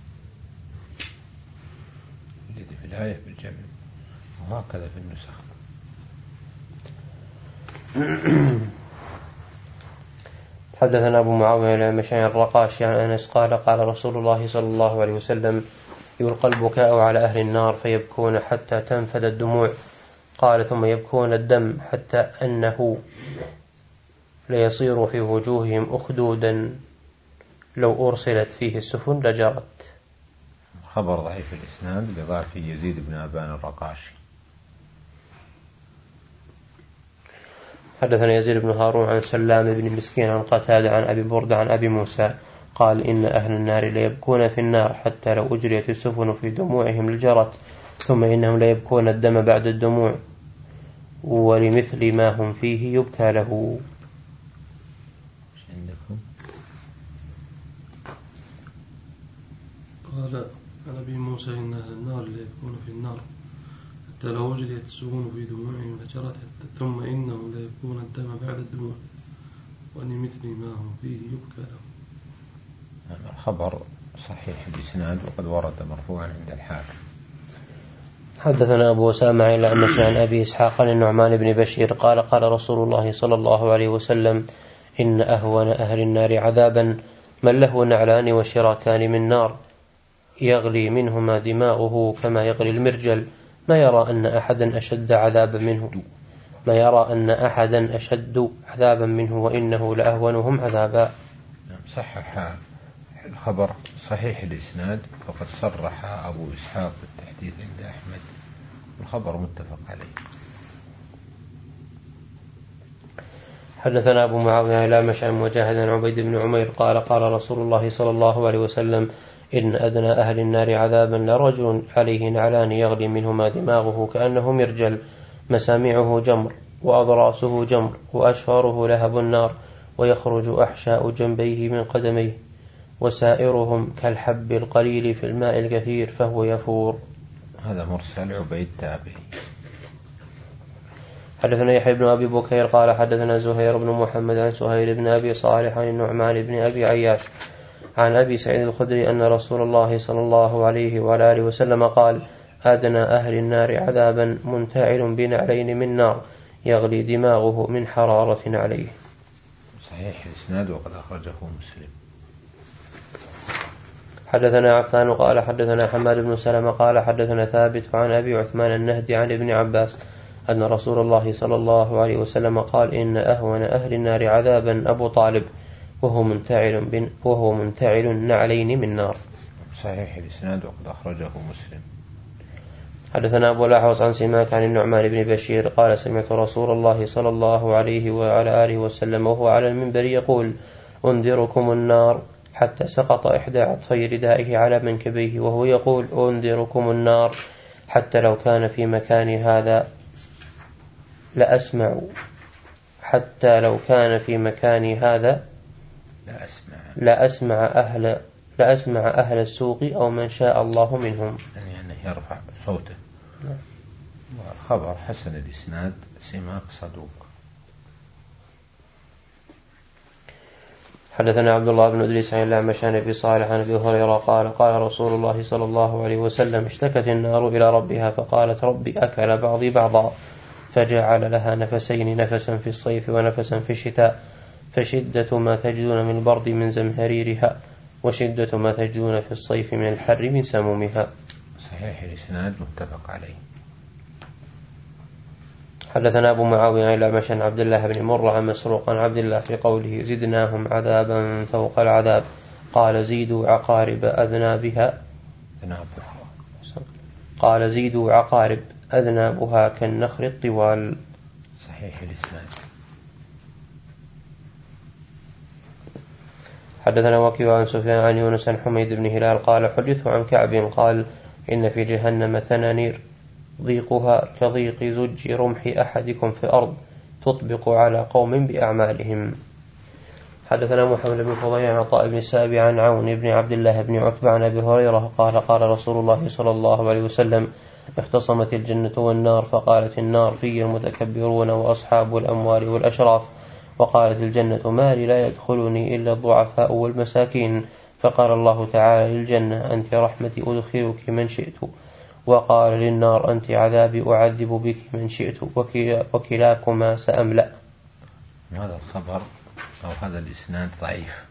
الذي في الآية بالجمع، وهكذا في النسخ. حدثنا أبو معاوية الأعمشي عن الرقاشي عن أنس قال: قال رسول الله صلى الله عليه وسلم: يلقى البكاء على أهل النار فيبكون حتى تنفد الدموع. قال: ثم يبكون الدم حتى أنه ليصير في وجوههم أخدودا لو أرسلت فيه السفن لجرت. خبر ضعيف الإسناد بضعف يزيد بن أبان الرقاشي. حدثنا يزيد بن هارون عن سلام بن مسكين عن قتادة عن أبي بردة عن أبي موسى قال: إن أهل النار ليبكون في النار حتى لو أجريت السفن في دموعهم لجرت، ثم إنهم ليبكون الدم بعد الدموع، ولمثل ما هم فيه يبكى له. قال عن أبي موسى: إن أهل النار ليبكون في النار حتى لو وجدت السفن في دموعهم لجرت، ثم إنهم ليبكون الدم بعد الدموع، ولمثل ما هم فيه يبكى له. الخبر صحيح الإسناد وقد ورد مرفوعا عند الحاكم. حدثنا أبو أسامة عن الأعمش عن أبي إسحاق عن النعمان بن بشير قال: قال رسول الله صلى الله عليه وسلم: إن أهون أهل النار عذابا من له نعلان وشراكان من نار يغلي منهما دماغه كما يغلي المرجل، ما يرى أن أحدا أشد عذابا منه ما يرى أن أحدا أشد عذابا منه وإنه لأهونهم عذابا. صحح الخبر صحيح الإسناد، فقد صرح أبو إسحاق بالتحديث عند أحمد، والخبر متفق عليه. حدثنا أبو معاوية الأعمش عن مجاهد عن عبيد بن عمير قال: قال رسول الله صلى الله عليه وسلم: إن أدنى أهل النار عذابا لرجل عليه نعلان يغلي منهما دماغه كأنه مرجل، مسامعه جمر وأضراسه جمر وأشفاره لهب النار، ويخرج أحشاء جنبيه من قدميه، وسائرهم كالحب القليل في الماء الكثير فهو يفور. هذا مرسل عبيد تابعي. حدثنا يحيى بن أبي بكير قال: حدثنا زهير بن محمد عن سهيل بن أبي صالح عن النعمان بن أبي عياش عن أبي سعيد الخدري أن رسول الله صلى الله عليه وعلى آله وسلم قال: أدنى أهل النار عذابا منتعل بنعلين من نار يغلي دماغه من حرارة عليه. صحيح الإسناد وقد أخرجه مسلم. حدثنا عفان قال: حدثنا حماد بن سلمة قال: حدثنا ثابت عن أبي عثمان النهدي عن ابن عباس أن رسول الله صلى الله عليه وسلم قال إن أهون أهل النار عذابا أبو طالب وهو منتعل, بن وهو منتعل نعلين من نار. صحيح الإسناد وقد أخرجه مسلم. حدثنا أبو الأحوص عن سماك عن النعمان بن بشير قال سمعت رسول الله صلى الله عليه وعلى آله وسلم وهو على المنبر يقول أنذركم النار حتى سقط إحدى عطفي ردائه على منكبيه وهو يقول أنذركم النار حتى لو كان في مكان هذا لأسمع حتى لو كان في مكان هذا لا أسمع لا أسمع أهل لا أسمع أهل السوق أو من شاء الله منهم، يعني أنه يرفع صوته. خبر حسن الإسناد سماك صدوق. حدثنا عبد الله بن إدريس عن الأعمش عن أبي صالح عن أبي هريرة قال قال رسول الله صلى الله عليه وسلم اشتكت النار إلى ربها فقالت ربي أكل بعضي بعضا فجعل لها نفسين نفسا في الصيف ونفسا في الشتاء فشدة ما تجدون من البرد من زمهريرها وشدة ما تجدون في الصيف من الحر من سمومها. صحيح الإسناد متفق عليه. حدثنا أبو معاوية عن الأعمش عن عبد الله بن مرة عن مسروق عن عبد الله في قوله زدناهم عذابا فوق العذاب قال زيدوا عقارب أذنابها قال زيدوا عقارب أذنابها كالنخر الطوال. صحيح الإسناد. حدثنا وكيع عن سفيان عن يونس عن حميد بن هلال قال حدث عن كعب قال إن في جهنم تنانير ضيقها كضيق زج رمح أحدكم في الأرض تطبق على قوم بأعمالهم. حدثنا محمد بن فضيل عن عطاء بن السائب عن عون بن عبد الله بن عتبة عن أبي هريرة قال قال رسول الله صلى الله عليه وسلم اختصمت الجنة والنار فقالت النار في المتكبرون وأصحاب الأموال والأشراف وقالت الجنة ما لي لا يدخلني إلا الضعفاء والمساكين فقال الله تعالى للجنة أنت رحمتي أدخلك من شئت وقال للنار أنت عذابي أعذب بك من شئت وكلاكما سأملأ. هذا الخبر أو هذا الإسناد ضعيف.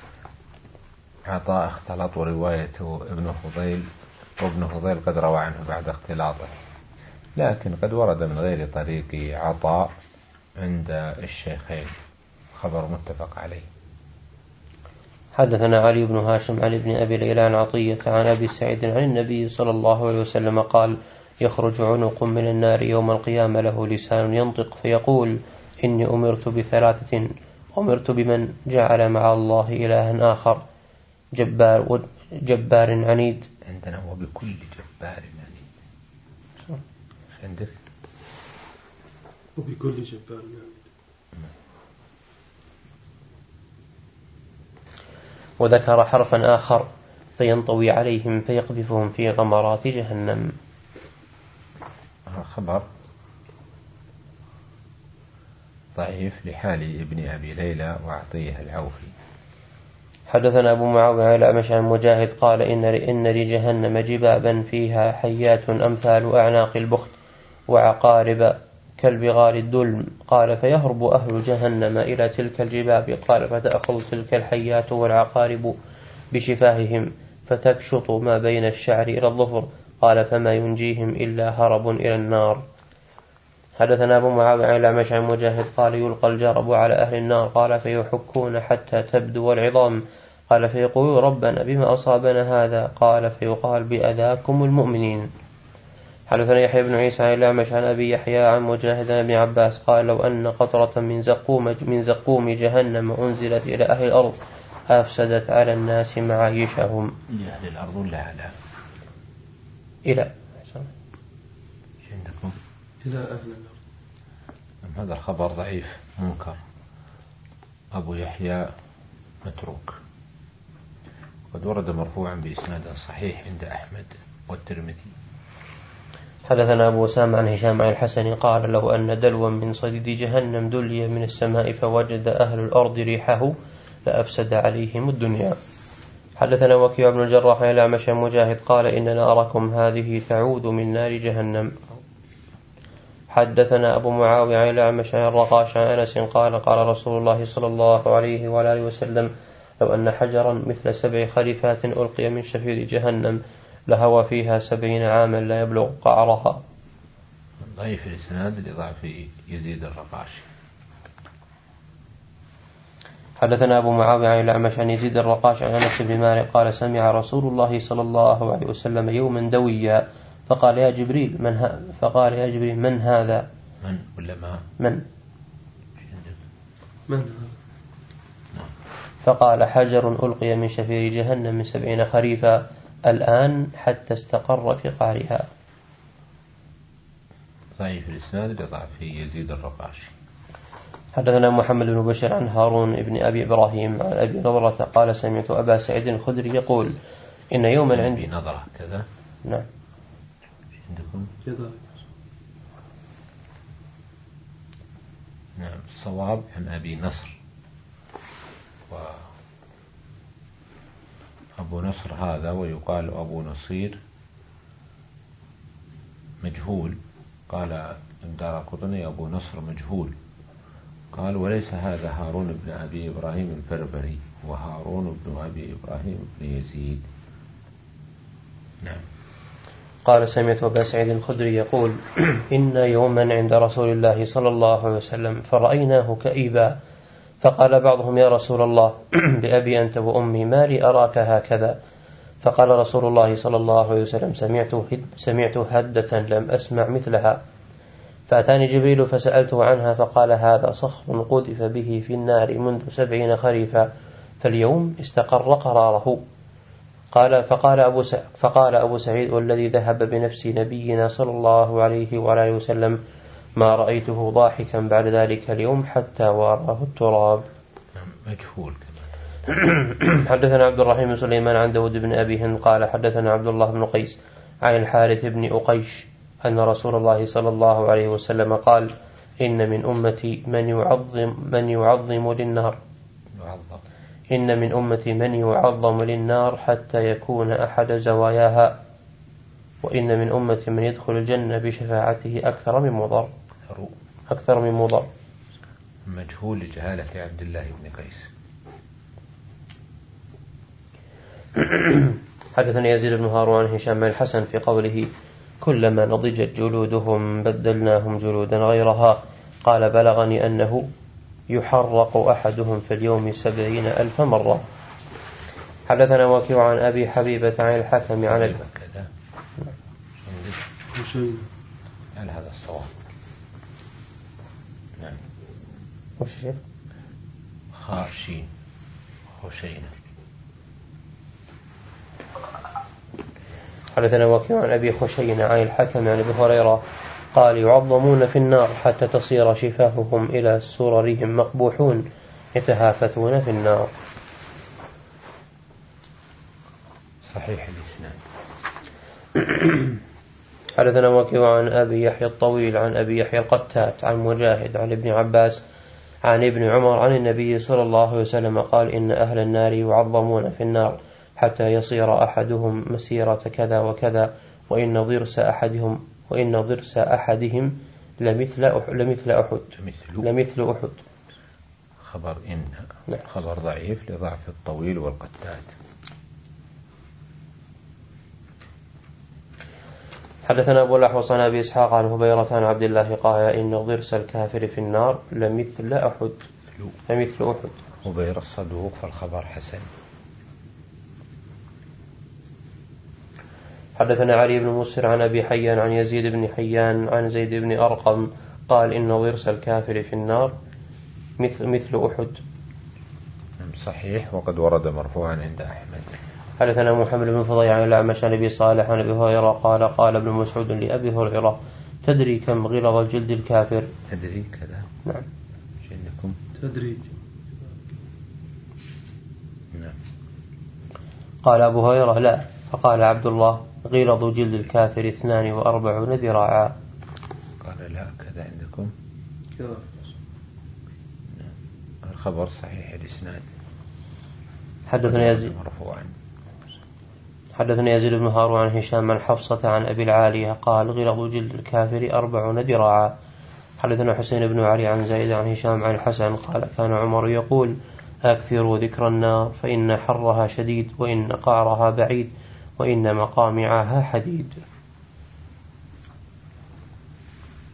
عطاء اختلط روايته ابن فضيل وابن فضيل قد روى عنه بعد اختلاطه، لكن قد ورد من غير طريق عطاء عند الشيخين خبر متفق عليه. حدثنا علي بن هاشم عن ابن أبي ليلى عن عطية عن أبي سعيد عن النبي صلى الله عليه وسلم قال يخرج عنق من النار يوم القيامة له لسان ينطق فيقول إني أمرت بثلاثة أمرت بمن جعل مع الله إلها آخر جبار جبار عنيد. عندنا وبكل جبار عنيد. عندك وبكل جبار عنيد. وذكر حرفا آخر فينطوي عليهم فيقذفهم في غمرات جهنم. خبر ضعيف لحال ابن أبي ليلى وعطية العوفي. حدثنا أبو معاوية عن الأعمش عن مجاهد قال إن إن لجهنم جبابا فيها حيات أمثال أعناق البخت وعقارب كالبغال الدلم قال فيهرب أهل جهنم إلى تلك الجباب قال فتأخذ تلك الحيات والعقارب بشفاههم فتكشط ما بين الشعر إلى الظفر قال فما ينجيهم إلا هرب إلى النار. حدثنا أبو معاوية عن الأعمش عن مجاهد قال يلقى الجرب على أهل النار قال فيحكون حتى تبدو العظام قال فيقول ربنا بما أصابنا هذا قال فيقال بأذاكم المؤمنين. حدثنا يحيى بن عيسى عن الأعمش عن أبي يحيى عن مجاهد بن عباس قال لو أن قطرة من زقوم من زقوم جهنم أنزلت إلى أهل الأرض أفسدت على الناس معايشهم. أهل الأرض ولا على إلى عندكم إلى أهل الأرض. هذا الخبر ضعيف منكر. أبو يحيى متروك. قد ورد مرفوعا بإسناد صحيح عند أحمد والترمذي. حدثنا أبو أسامة عن هشام عن الحسن قال لو أن دلوا من صديد جهنم دلي من السماء فوجد أهل الأرض ريحه لأفسد عليهم الدنيا. حدثنا وكيع بن الجراح عن الأعمش عن مجاهد قال إن ناركم هذه تعود من نار جهنم. حدثنا أبو معاوية عن الأعمش عن الرقاش عن أنس قال قال رسول الله صلى الله عليه وآله وسلم لو أن حجرا مثل سبع خليفات ألقي من شفير جهنم لهوى فيها سبعين عاما لا يبلغ قعرها. ضعيف الإسناد لضعف يزيد الرقاشي. حدثنا أبو معاوية عن الأعمش عن يزيد الرقاش عن أنس بن مالك قال سمع رسول الله صلى الله عليه وسلم يوما دويا فقال يا جبريل من ها فقال يا جبريل من هذا؟ من ولا ما؟ من من فقال حجر ألقي من شفير جهنم من سبعين خريفا الآن حتى استقر في قعرها. ضعيف الإسناد لضعف يزيد الرقاشي. حدثنا محمد بن بشر عن هارون بن أبي إبراهيم عن أبي نضرة قال سمعت أبا سعيد الخدري يقول إن يوما عندي نظرة كذا. نعم عندكم كذا. نعم الصواب عن أبي نصر، وأبو نصر هذا ويقال أبو نصير مجهول، قال الدارقطني أبو نصر مجهول، قال وليس هذا هارون بن أبي إبراهيم البربري وهارون بن أبي إبراهيم بن يزيد. نعم. قال سمعت أبا سعيد الخدري يقول إن يوما عند رسول الله صلى الله عليه وسلم فرأيناه كئيبا فقال بعضهم يا رسول الله بأبي أنت وأمي ما لي أراك هكذا؟ فقال رسول الله صلى الله عليه وسلم سمعت سمعت هدة لم أسمع مثلها. فأتاني جبريل فسألته عنها فقال هذا صخر قذف به في النار منذ سبعين خريفا فاليوم استقر قراره. قال فقال أبو, فقال أبو سعيد والذي ذهب بنفس نبينا صلى الله عليه وعلى وسلم ما رأيته ضاحكا بعد ذلك اليوم حتى واراه التراب. مجهول. حدثنا عبد الرحيم بن سليمان عن داود بن أبي هند قال حدثنا عبد الله بن قيس عن الحارث بن أقيش أن رسول الله صلى الله عليه وسلم قال إن من أمتي من يعظم من يعظم للنار إن من أمتي من يعظم للنار حتى يكون أحد زواياها وإن من أمتي من يدخل الجنة بشفاعته أكثر من مضر أكثر من مضر. مجهول لجهالة عبد الله بن قيس. حدثنا يزيد بن هارون عن هشام الحسن في قوله كلما نضجت جلودهم بدلناهم جلودا غيرها قال بلغني أنه يحرق أحدهم في اليوم سبعين ألف مرة. حدثنا وكيع عن أبي حبيبة عن الحكم عن ال... هل هذا الصواب؟ نعم. وش شيء؟ خاشين خشينة. حدثنا وكيع عن أبي خشينة عن الحكم عن أبي هريرة قال يعظمون في النار حتى تصير شفاههم إلى سررهم مقبوحون يتهافتون في النار. صحيح الإسناد. حدثنا وكيع عن أبي يحيى الطويل عن أبي يحيى القتات عن مجاهد عن ابن عباس عن ابن عمر عن النبي صلى الله عليه وسلم قال إن أهل النار يعظمون في النار حتى يصير أحدهم مسيرة كذا وكذا وإن ضرس أحدهم وإن ضرس أحدهم لمثل أحد لمثل أحد لمثل أحد. خبر إن خبر ضعيف لضعف الطويل والقتات. حدثنا أبو الأحوص عن أبي إسحاق عن هبيرة عن عبد الله قال إن ضرس الكافر في النار لمثل أحد لمثل أحد. هبيرة الصدوق فالخبر حسن. حدثنا علي بن مسر عن أبي حيان عن يزيد بن حيان عن زيد بن أرقم قال إن ضرس الكافر في النار مثل مثل أحد. صحيح وقد ورد مرفوعا عند أحمد. حدثنا محمد بن فضيع عن الأعمش عن أبي صالح عن أبي هريرة قال قال ابن مسعود لأبي هريرة تدري كم غلظ الجلد الكافر؟ تدري كذا. نعم. شنكم تدري. نعم. قال أبو هريرة لا. فقال عبد الله غلظ جلد الكافر اثنان وأربعون ذراعا. قال لا كذا عندكم كذا. الخبر صحيح الإسناد. حدثنا يزيد مرفوعا. حدثنا يزيد بن هارون عن هشام عن حفصة عن أبي العالية قال غلظ جلد الكافر أربعون ذراعا. حدثنا حسين بن علي عن زيد عن هشام عن الحسن قال كان عمر يقول أكثروا ذكر النار فإن حرها شديد وإن قعرها بعيد وإن مقامعها حديد.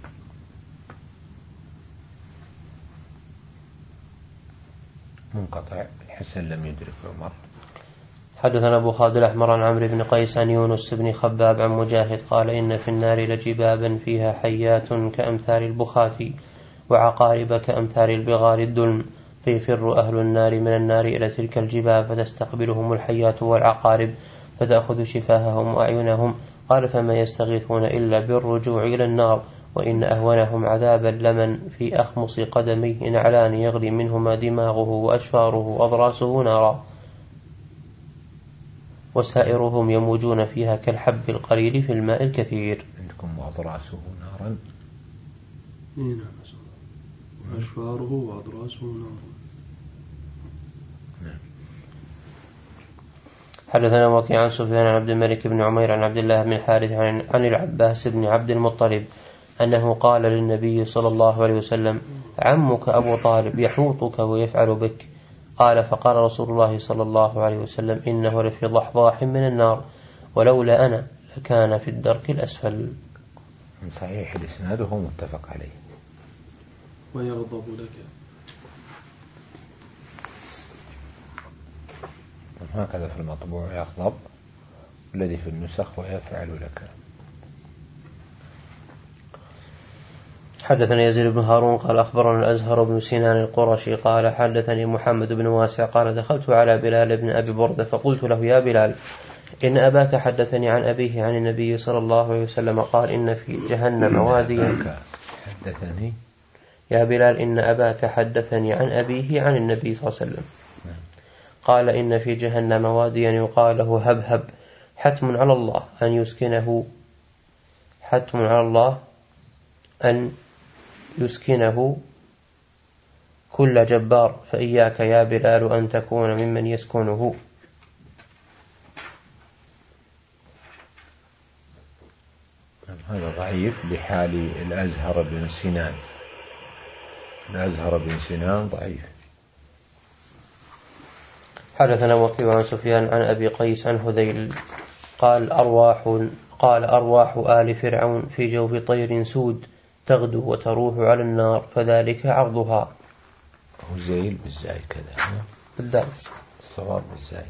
منقطع. الحسن لم يدرك عمر. حدثنا أبو خالد الأحمر عن عمرو بن قيس عن يونس بن خباب عن مجاهد قال إن في النار لجبابا فيها حيات كأمثال البخات وعقارب كأمثال البغال الدلم، فيفر أهل النار من النار إلى تلك الجباب فتستقبلهم الحيات والعقارب فتأخذ شفاههم وأعينهم. قال فما يستغيثون إلا بالرجوع إلى النار، وإن أهونهم عذابا لمن في أخمص قدميه نعلان يغلي منهما دماغه وأشفاره وأضراسه نارا، وسائرهم يموجون فيها كالحب القليل في الماء الكثير. عندكم وأضراسه نارا؟ نعم، وأشفاره وأضراسه نارا. حدثنا وكيع عن سفيان عن عبد الملك بن عمير عن عبد الله بن الحارث عن, عن العباس بن عبد المطلب أنه قال للنبي صلى الله عليه وسلم عمك أبو طالب يحوطك ويفعل بك. قال فقال رسول الله صلى الله عليه وسلم إنه لفي ضحضاح من النار، ولولا أنا لكان في الدرك الأسفل. صحيح الإسناد وهو متفق عليه. ويغضب لك، هكذا في المطبوع يغضب، الذي في النسخ ويفعل لك. حدثني يزيد بن هارون قال أخبرنا الأزهر بن سنان القرشي قال حدثني محمد بن واسع قال دخلت على بلال بن أبي بردة فقلت له يا بلال إن أباك حدثني عن أبيه عن النبي صلى الله عليه وسلم قال إن في جهنم واديا. حدثني يا بلال إن أباك حدثني عن أبيه عن النبي صلى الله عليه وسلم قال إن في جهنم واديا يقال له هبهب، حتم على الله أن يسكنه حتم على الله أن يسكنه كل جبار، فإياك يا بلال أن تكون ممن يسكنه. هذا ضعيف لحال الأزهر بن سنان. الأزهر بن سنان ضعيف. حدثنا وكيع عن سفيان عن أبي قيس عن هذيل قال أرواح قال أرواح آل فرعون في جوف طير سود تغدو وتروح على النار فذلك عرضها. هذيل بالزاي كذا بالذات الصواب بالزاي.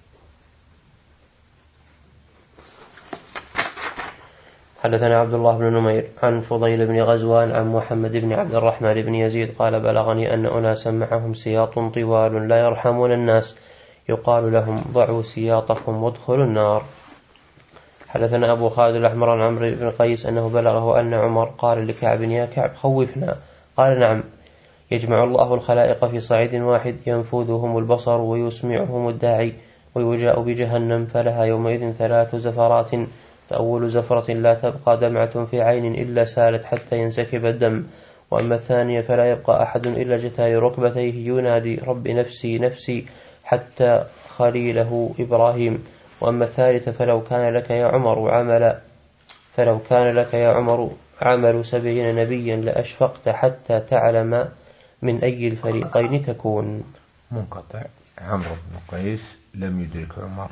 حدثنا عبد الله بن نمير عن فضيل بن غزوان عن محمد بن عبد الرحمن بن يزيد قال بلغني أن أناسا معهم سياط طوال لا يرحمون الناس يقال لهم ضعوا سياطكم وادخلوا النار. حدثنا أبو خالد الأحمر عن عمرو بن قيس أنه بلغه أن عمر قال لكعب يا كعب خوفنا. قال نعم. يجمع الله الخلائق في صعيد واحد ينفذهم البصر ويسمعهم الداعي، ويجاء بجهنم فلها يومئذ ثلاث زفرات، فأول زفرة لا تبقى دمعة في عين إلا سالت حتى ينسكب الدم، وأما الثانية فلا يبقى أحد إلا جتاي ركبتيه ينادي رب نفسي نفسي حتى خليله إبراهيم، وأما الثالثة فلو كان لك يا عمر عمل فلو كان لك يا عمر عمل سبعين نبيا لأشفقت حتى تعلم من أي الفريقين تكون. منقطع. عمرو بن قيس لم يدرك عمر.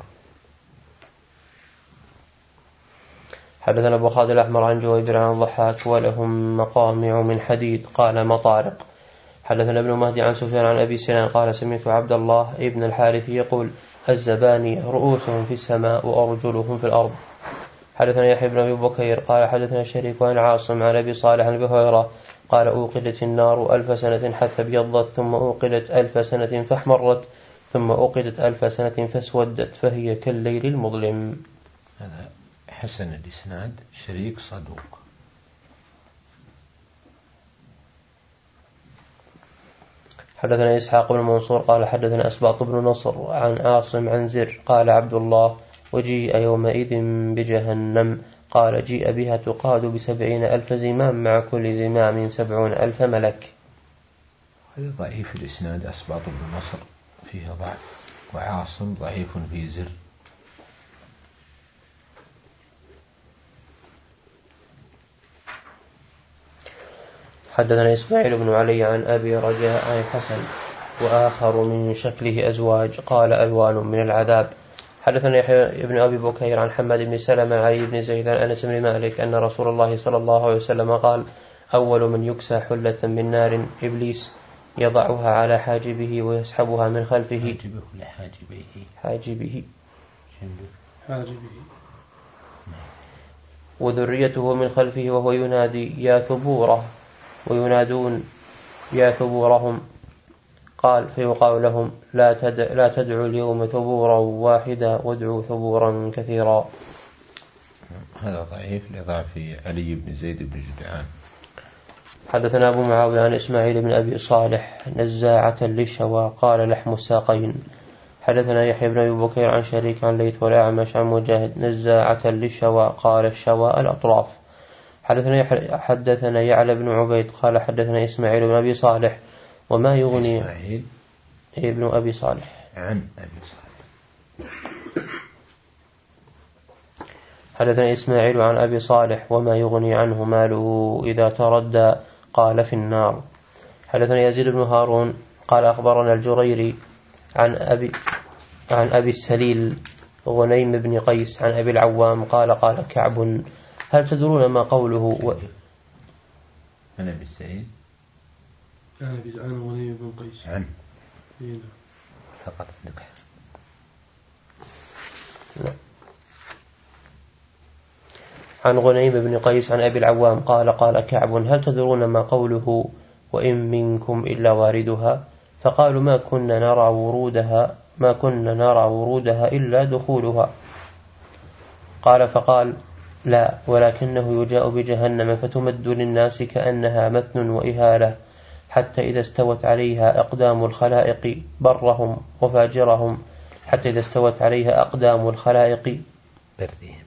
حدثنا أبو خالد الأحمر عن جويبر عن الضحاك ولهم مقامع من حديد قال مطارق. حدثنا ابن مهدي عن سفيان عن أبي سنان قال سمعت عبد الله ابن الحارث يقول الزباني رؤوسهم في السماء وأرجلهم في الأرض. حدثنا يحيى بن أبي بكير قال حدثنا شريك عن عاصم عن أبي صالح عن أبي هريرة قال أوقدت النار ألف سنة حتى ابيضت، ثم أوقدت ألف سنة فاحمرت، ثم أوقدت ألف سنة فاسودت، فهي كالليل المظلم. هذا حسن الإسناد. شريك صدوق. حدثنا إسحاق بن منصور قال حدثنا أسباط بن نصر عن عاصم عن زر قال عبد الله وجيء يومئذ بجهنم قال جيء بها تقاد بسبعين ألف زمام مع كل زمام سبعون ألف ملك. هذا ضعيف الإسناد. أسباط بن نصر فيها ضعف، وعاصم ضعيف في زر. حدثنا إسماعيل بن علي عن أبي رجاء عن الحسن وآخر من شكله أزواج قال ألوان من العذاب. حدثنا يحيى بن أبي بكير عن حماد بن سلمة عن علي بن زيد عن أنس بن مالك أن رسول الله صلى الله عليه وسلم قال أول من يكسى حلة من نار إبليس يضعها على حاجبه ويسحبها من خلفه. حاجبه لحاجبيه حاجبه حاجبه وذريته من خلفه وهو ينادي يا ثبوره وينادون يا ثبورهم. قال فيقال لهم لا, تدع لا تدعوا اليوم ثبورا واحدا وادعوا ثبورا كثيرا. هذا ضعيف لضعف علي بن زيد بن جدعان. حدثنا أبو معاوية عن إسماعيل بن أبي صالح نزاعة للشوى قال لحم الساقين. حدثنا يحيى بن أبي بكير عن شريك عن ليث والأعمش عن مجاهد نزاعة للشوى قال الشوى الأطراف. حدثنا حدثنا يعلى بن عبيد قال حدثنا إسماعيل بن أبي صالح وما يغني إسماعيل ابن أبي صالح عن أبي صالح. حدثنا إسماعيل عن أبي صالح وما يغني عنه ماله إذا تردى قال في النار. حدثنا يزيد بن هارون قال أخبرنا الجريري عن أبي عن أبي السليل غنيم بن قيس عن أبي العوام قال قال كعب هل تدرون ما قوله و... عن أبي السليل عن غنيم بن قيس عن هنا سقط عندك. عن غنيم بن قيس عن أبي العوام قال قال كعب هل تدرون ما قوله وإن منكم إلا واردها فقالوا ما كنا نرى ورودها ما كنا نرى ورودها إلا دخولها. قال فقال لا ولكنه يجاء بجهنم فتمد للناس كأنها متن وإهالة حتى إذا استوت عليها أقدام الخلائق برهم وفاجرهم حتى إذا استوت عليها أقدام الخلائق برهم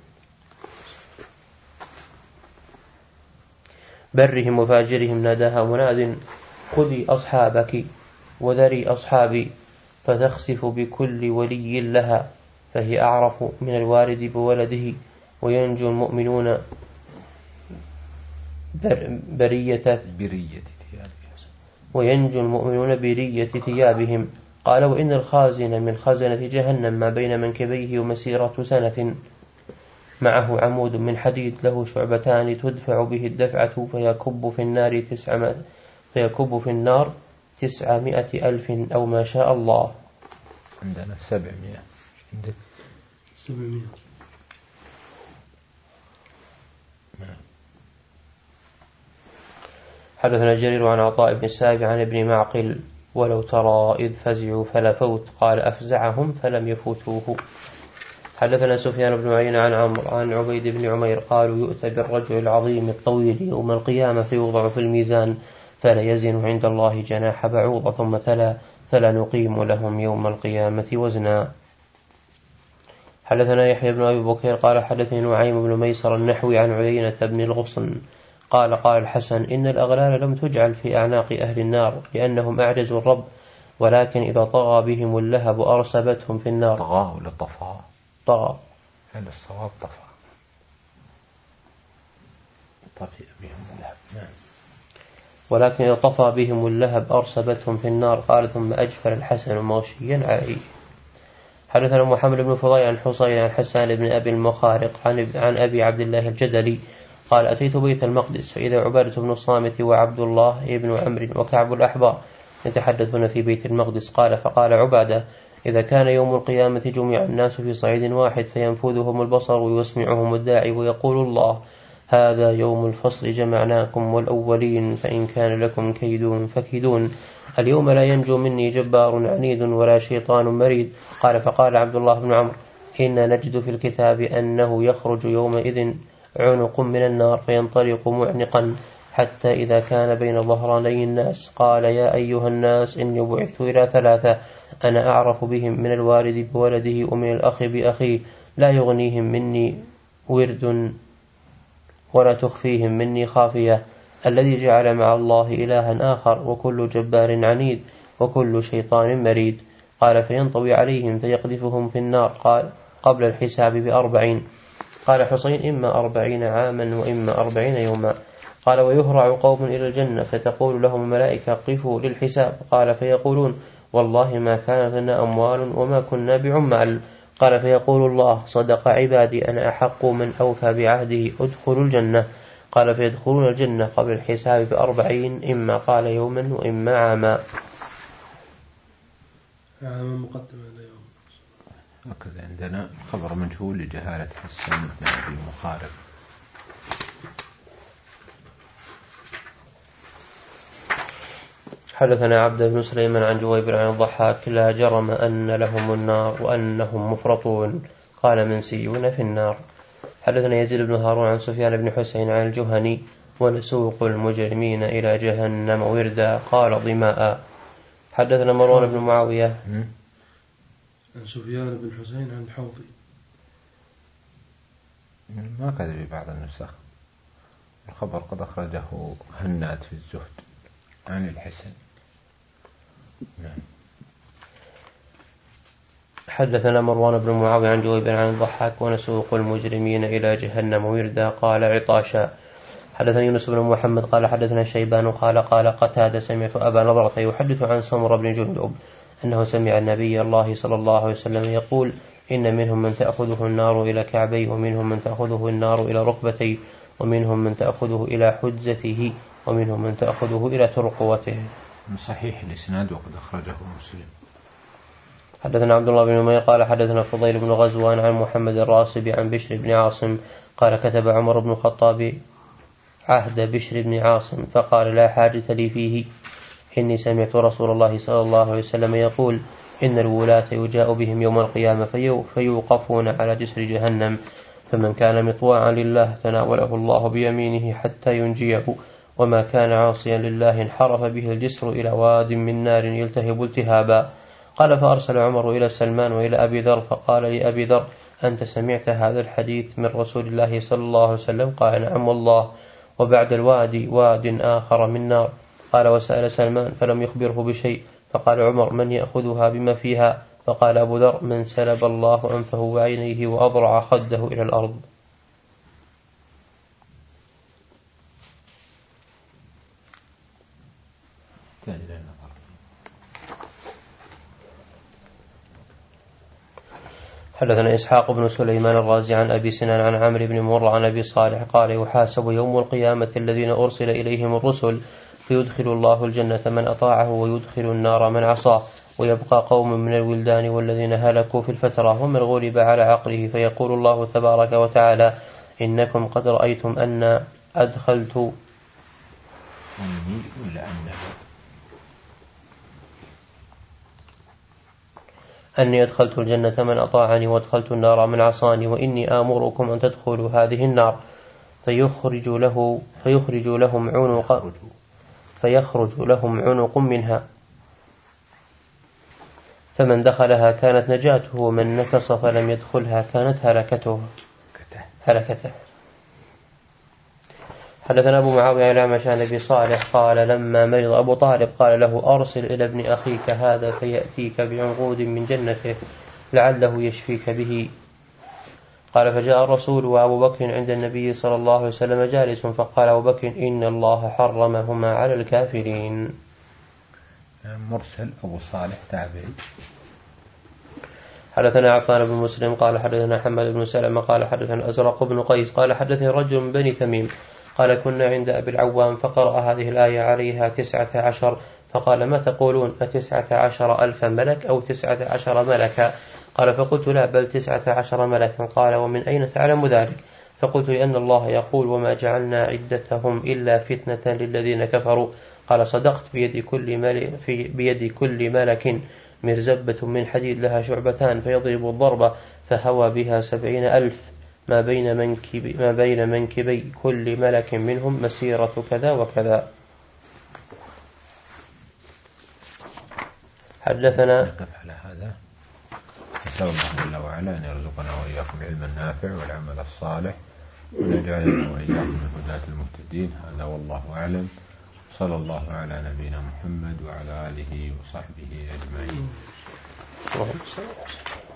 برهم وفاجرهم ناداها مناد خذي أصحابك وذري أصحابي فتخسف بكل ولي لها فهي أعرف من الوارد بولده وينجو المؤمنون بر برية برية وينجو المؤمنون برية ثيابهم. قال وإن الخازن من خزنة جهنم ما بين منكبيه ومسيرة سنة معه عمود من حديد له شعبتان تدفع به الدفعة فيكب في النار تسعمائة فيكب في النار تسعمائة ألف أو ما شاء الله. عندنا سبعمائة عندك سبعمائة. حدثنا جرير عن عطاء بن السائب عن ابن معقل ولو ترى إذ فزعوا فلا فوت قال أفزعهم فلم يفوتوه. حدثنا سفيان بن عيينة عن عمرو عن عبيد بن عمير قالوا يؤتى بالرجل العظيم الطويل يوم القيامة فيوضع في الميزان فلا يزن عند الله جناح بعوضة ثم تلا فلا نقيم لهم يوم القيامة وزنا. حدثنا يحيى بن أبي بكير قال حدثني نعيم بن ميسر النحوي عن عيينة بن الغصن قال قال الحسن إن الأغلال لم تجعل في أعناق أهل النار لأنهم أعجزوا الرب ولكن إذا طغى بهم اللهب أرسبتهم في النار. طغى ولا طفى؟ طغى. هذا الصواب طفى. طفئ بهم اللهب. نعم. ولكن إذا طفى بهم اللهب أرسبتهم في النار. قال ثم أجفل الحسن مغشيا عليه. حدثنا محمد بن فضيل عن حصين عن حسان بن أبي المخارق عن, عن أبي عبد الله الجدلي قال أتيت بيت المقدس فإذا عبادة بن الصامت وعبد الله بن عمرو وكعب الأحبار يتحدثون في بيت المقدس. قال فقال عبادة إذا كان يوم القيامة جميع الناس في صعيد واحد فينفذهم البصر ويسمعهم الداعي ويقول الله هذا يوم الفصل جمعناكم والأولين فإن كان لكم كيد فكيدون اليوم لا ينجو مني جبار عنيد ولا شيطان مريد. قال فقال عبد الله بن عمرو إنا نجد في الكتاب أنه يخرج يومئذ عنق من النار فينطلق معنقا حتى إذا كان بين ظهراني الناس قال يا أيها الناس إني بعثت إلى ثلاثة أنا أعرف بهم من الوالد بولده ومن الأخ بأخيه لا يغنيهم مني ورد ولا تخفيهم مني خافية الذي جعل مع الله إلها آخر وكل جبار عنيد وكل شيطان مريد. قال فينطوي عليهم فيقذفهم في النار قال قبل الحساب بأربعين. قال حسين إما أربعين عاما وإما أربعين يوما. قال ويهرع قوم إلى الجنة فتقول لهم الملائكة قفوا للحساب. قال فيقولون والله ما كانت لنا أموال وما كنا بعمال. قال فيقول الله صدق عبادي أنا أحق من أوفى بعهده أدخل الجنة. قال فيدخلون الجنة قبل الحساب بأربعين، إما قال يوما وإما عاما. عاما مقدمة اليوم. هكذا عندنا خبر مجهول لجهالة حسن بن أبي مخارق. حدثنا عبد بن سليمان عن جويبر عن الضحاك لا جرم أن لهم النار وأنهم مفرطون، قال منسيون في النار. حدثنا يزيد بن هارون عن سفيان بن حسين عن الجهني ونسوق المجرمين إلى جهنم وردا، قال ضماء. حدثنا مروان بن معاوية عن سفيان بن حسين عن الحوضي، ما كذب في بعض النسخ. الخبر قد أخرجه هناد في الزهد عن الحسن. نعم. حدثنا مروان بن معاوية عن جويبر عن الضحاك ونسوق المجرمين إلى جهنم وردا، قال عطاشا. حدثني يونس بن محمد قال حدثنا شيبان قال قال قتادة سمعت أبا نضرة يحدث عن سمر بن جندب أنه سمع النبي الله صلى الله عليه وسلم يقول إن منهم من تأخذه النار إلى كعبيه، ومنهم من تأخذه النار إلى ركبتيه، ومنهم من تأخذه إلى حجزته، ومنهم من تأخذه إلى ترقوته. صحيح الإسناد وقد أخرجه مسلم. حدثنا عبد الله بن أمية قال حدثنا فضيل بن غزوان عن محمد الراسب عن بشر بن عاصم قال كتب عمر بن الخطاب عهد بشر بن عاصم فقال لا حاجة لي فيه، إني سمعت رسول الله صلى الله عليه وسلم يقول إن الولاة يجاء بهم يوم القيامة فيوقفون على جسر جهنم، فمن كان مطواعا لله تناوله الله بيمينه حتى ينجيه، وما كان عاصيا لله انحرف به الجسر إلى واد من نار يلتهب التهابا. قال فأرسل عمر إلى سلمان وإلى أبي ذر فقال لأبي ذر أنت سمعت هذا الحديث من رسول الله صلى الله عليه وسلم؟ قال نعم والله، وبعد الوادي واد آخر من نار. قال وسأل سلمان فلم يخبره بشيء، فقال عمر من يأخذها بما فيها؟ فقال أبو ذر من سلب الله أنفه وعينيه وأضرع خده إلى الأرض. حدثنا إسحاق بن سليمان الرازي عن أبي سنان عن عمرو بن مرة عن أبي صالح قال يحاسب يوم القيامة الذين أرسل إليهم الرسل فيدخل الله الجنة من أطاعه ويدخل النار من عصاه، ويبقى قوم من الولدان والذين هلكوا في الفترة ومن غلب على عقله، فيقول الله تبارك وتعالى إنكم قد رأيتم أن أدخلت أني أدخلت الجنة من أطاعني وأدخلت النار من عصاني، وإني آمركم أن تدخلوا هذه النار فيخرج له فيخرج لهم عنق فيخرج لهم عنق منها، فمن دخلها كانت نجاته، ومن نكص فلم يدخلها كانت هلكته هلكته. حدثنا أبو معاوية الأعمش عن أبي صالح قال لما مرض أبو طالب قال له أرسل إلى ابن أخيك هذا فيأتيك بعنقود من جنته لعله يشفيك به. قال فجاء الرسول وأبو بكر عند النبي صلى الله عليه وسلم جالس، فقال أبو بكر إن الله حرمهما على الكافرين. مرسل أبو صالح تابعي. حدثنا عفان بن مسلم قال حدثنا حماد بن سلمة قال حدثنا أزرق بن قيس قال حدثني رجل من بني تميم قال كنا عند أبي العوام فقرأ هذه الآية عليها تسعة عشر، فقال ما تقولون أتسعة عشر ألف ملك أو تسعة عشر ملكا؟ قال فقلت لا بل تسعة عشر ملكا. قال ومن أين تعلم ذلك؟ فقلت لأن الله يقول وما جعلنا عدتهم إلا فتنة للذين كفروا. قال صدقت بيد كل ملك, في بيد كل ملك مرزبة من حديد لها شعبتان فيضرب الضربة فهوى بها سبعين ألف ما بين منكبي, ما بين منكبي كل ملك منهم مسيرة كذا وكذا. حدثنا نقف على هذا. نسأل الله جل وعلا أن يرزقنا وإياكم العلم النافع والعمل الصالح ونجعلنا وإياكم من هداة المهتدين. هذا والله أعلم. صلى الله على نبينا محمد وعلى آله وصحبه أجمعين.